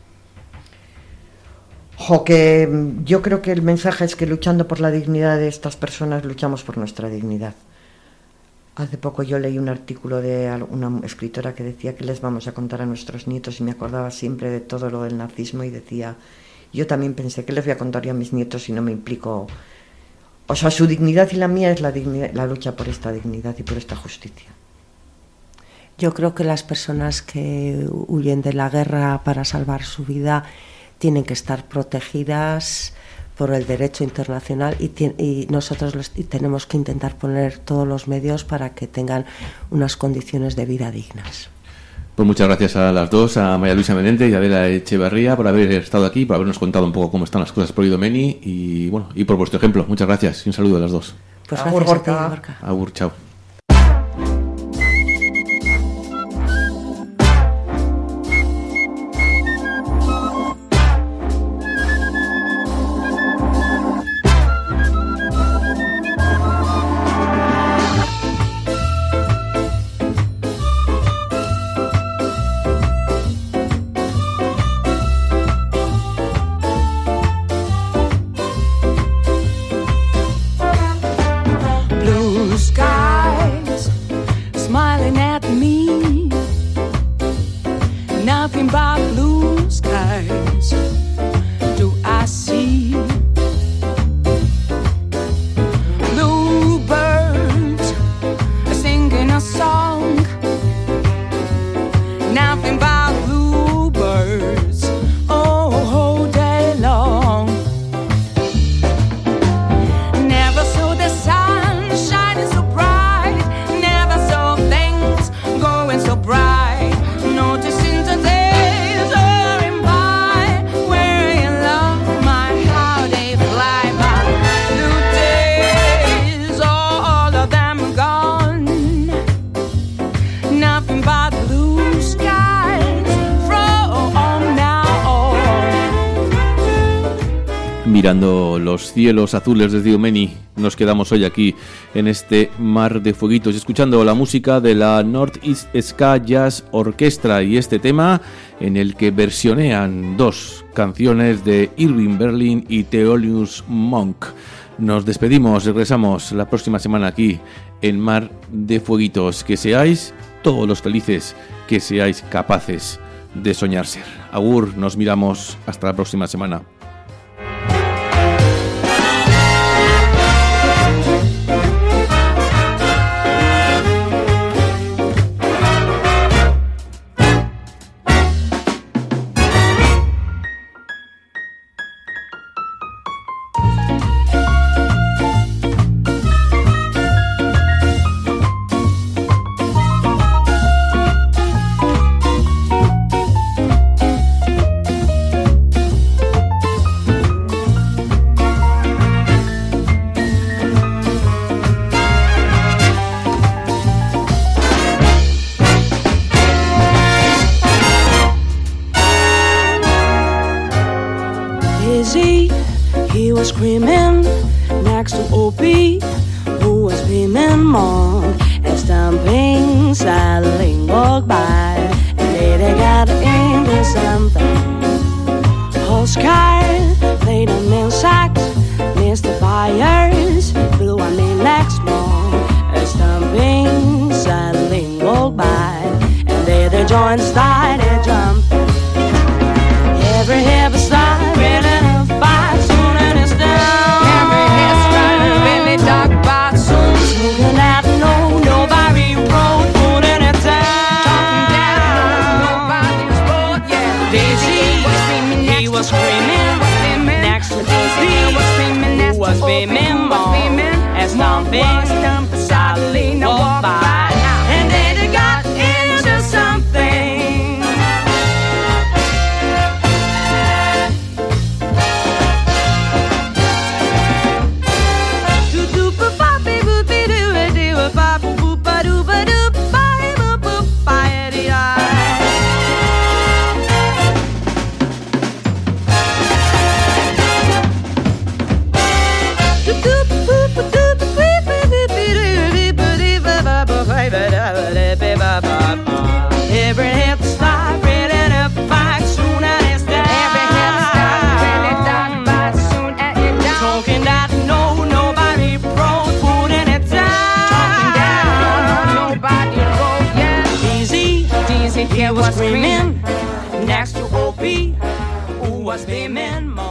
Jo, que yo creo que el mensaje es que luchando por la dignidad de estas personas, luchamos por nuestra dignidad. Hace poco yo leí un artículo de una escritora que decía que les vamos a contar a nuestros nietos y me acordaba siempre de todo lo del nazismo y decía, yo también pensé que les voy a contar yo a mis nietos si no me implico. O sea, su dignidad y la mía es la, dignidad, la lucha por esta dignidad y por esta justicia. Yo creo que las personas que huyen de la guerra para salvar su vida tienen que estar protegidas por el derecho internacional y, y nosotros los, y tenemos que intentar poner todos los medios para que tengan unas condiciones de vida dignas. Pues muchas gracias a las dos, a María Luisa Menéndez y a Adela Echevarría, por haber estado aquí, por habernos contado un poco cómo están las cosas por Idomeni y bueno, y por vuestro ejemplo. Muchas gracias y un saludo a las dos. Pues gracias a ti, Gorka. Agur, chao. Mirando los cielos azules desde Idomeni, nos quedamos hoy aquí en este mar de fueguitos, escuchando la música de la Northeast Ska Jazz Orchestra y este tema en el que versionean dos canciones de Irving Berlin y Thelonious Monk. Nos despedimos, regresamos la próxima semana aquí en Mar de Fueguitos. Que seáis todos los felices, que seáis capaces de soñar ser. Agur, nos miramos hasta la próxima semana. He was screaming next to Opie, who was screaming more, and stomping sadly walked by, and later got into something. Oscar played a main sax, Mister Byers blew a main next more, and stomping sadly walked by, and later the joint started jumping. Every hip started reeling up by soon and it's down. Every hip started really dark by soon. Smoking out no, nobody road, putting it down. Talking down, nobody's road, yeah. Daisy was screaming, he was screaming. Next to Daisy was screaming, who was screaming more. As long as Lena walked by, and then it got into something. Do do ba ba be boo be do a do a ba boo boo ba do ba do ba boo boo ba di da. Every hip start really up back soon as it's down. Every hip start really down back soon as it's down. Talking that no, nobody broke, putting it down. Talking that no, nobody broke, yeah. Easy, easy, he was screaming next to O P, who was beaming more.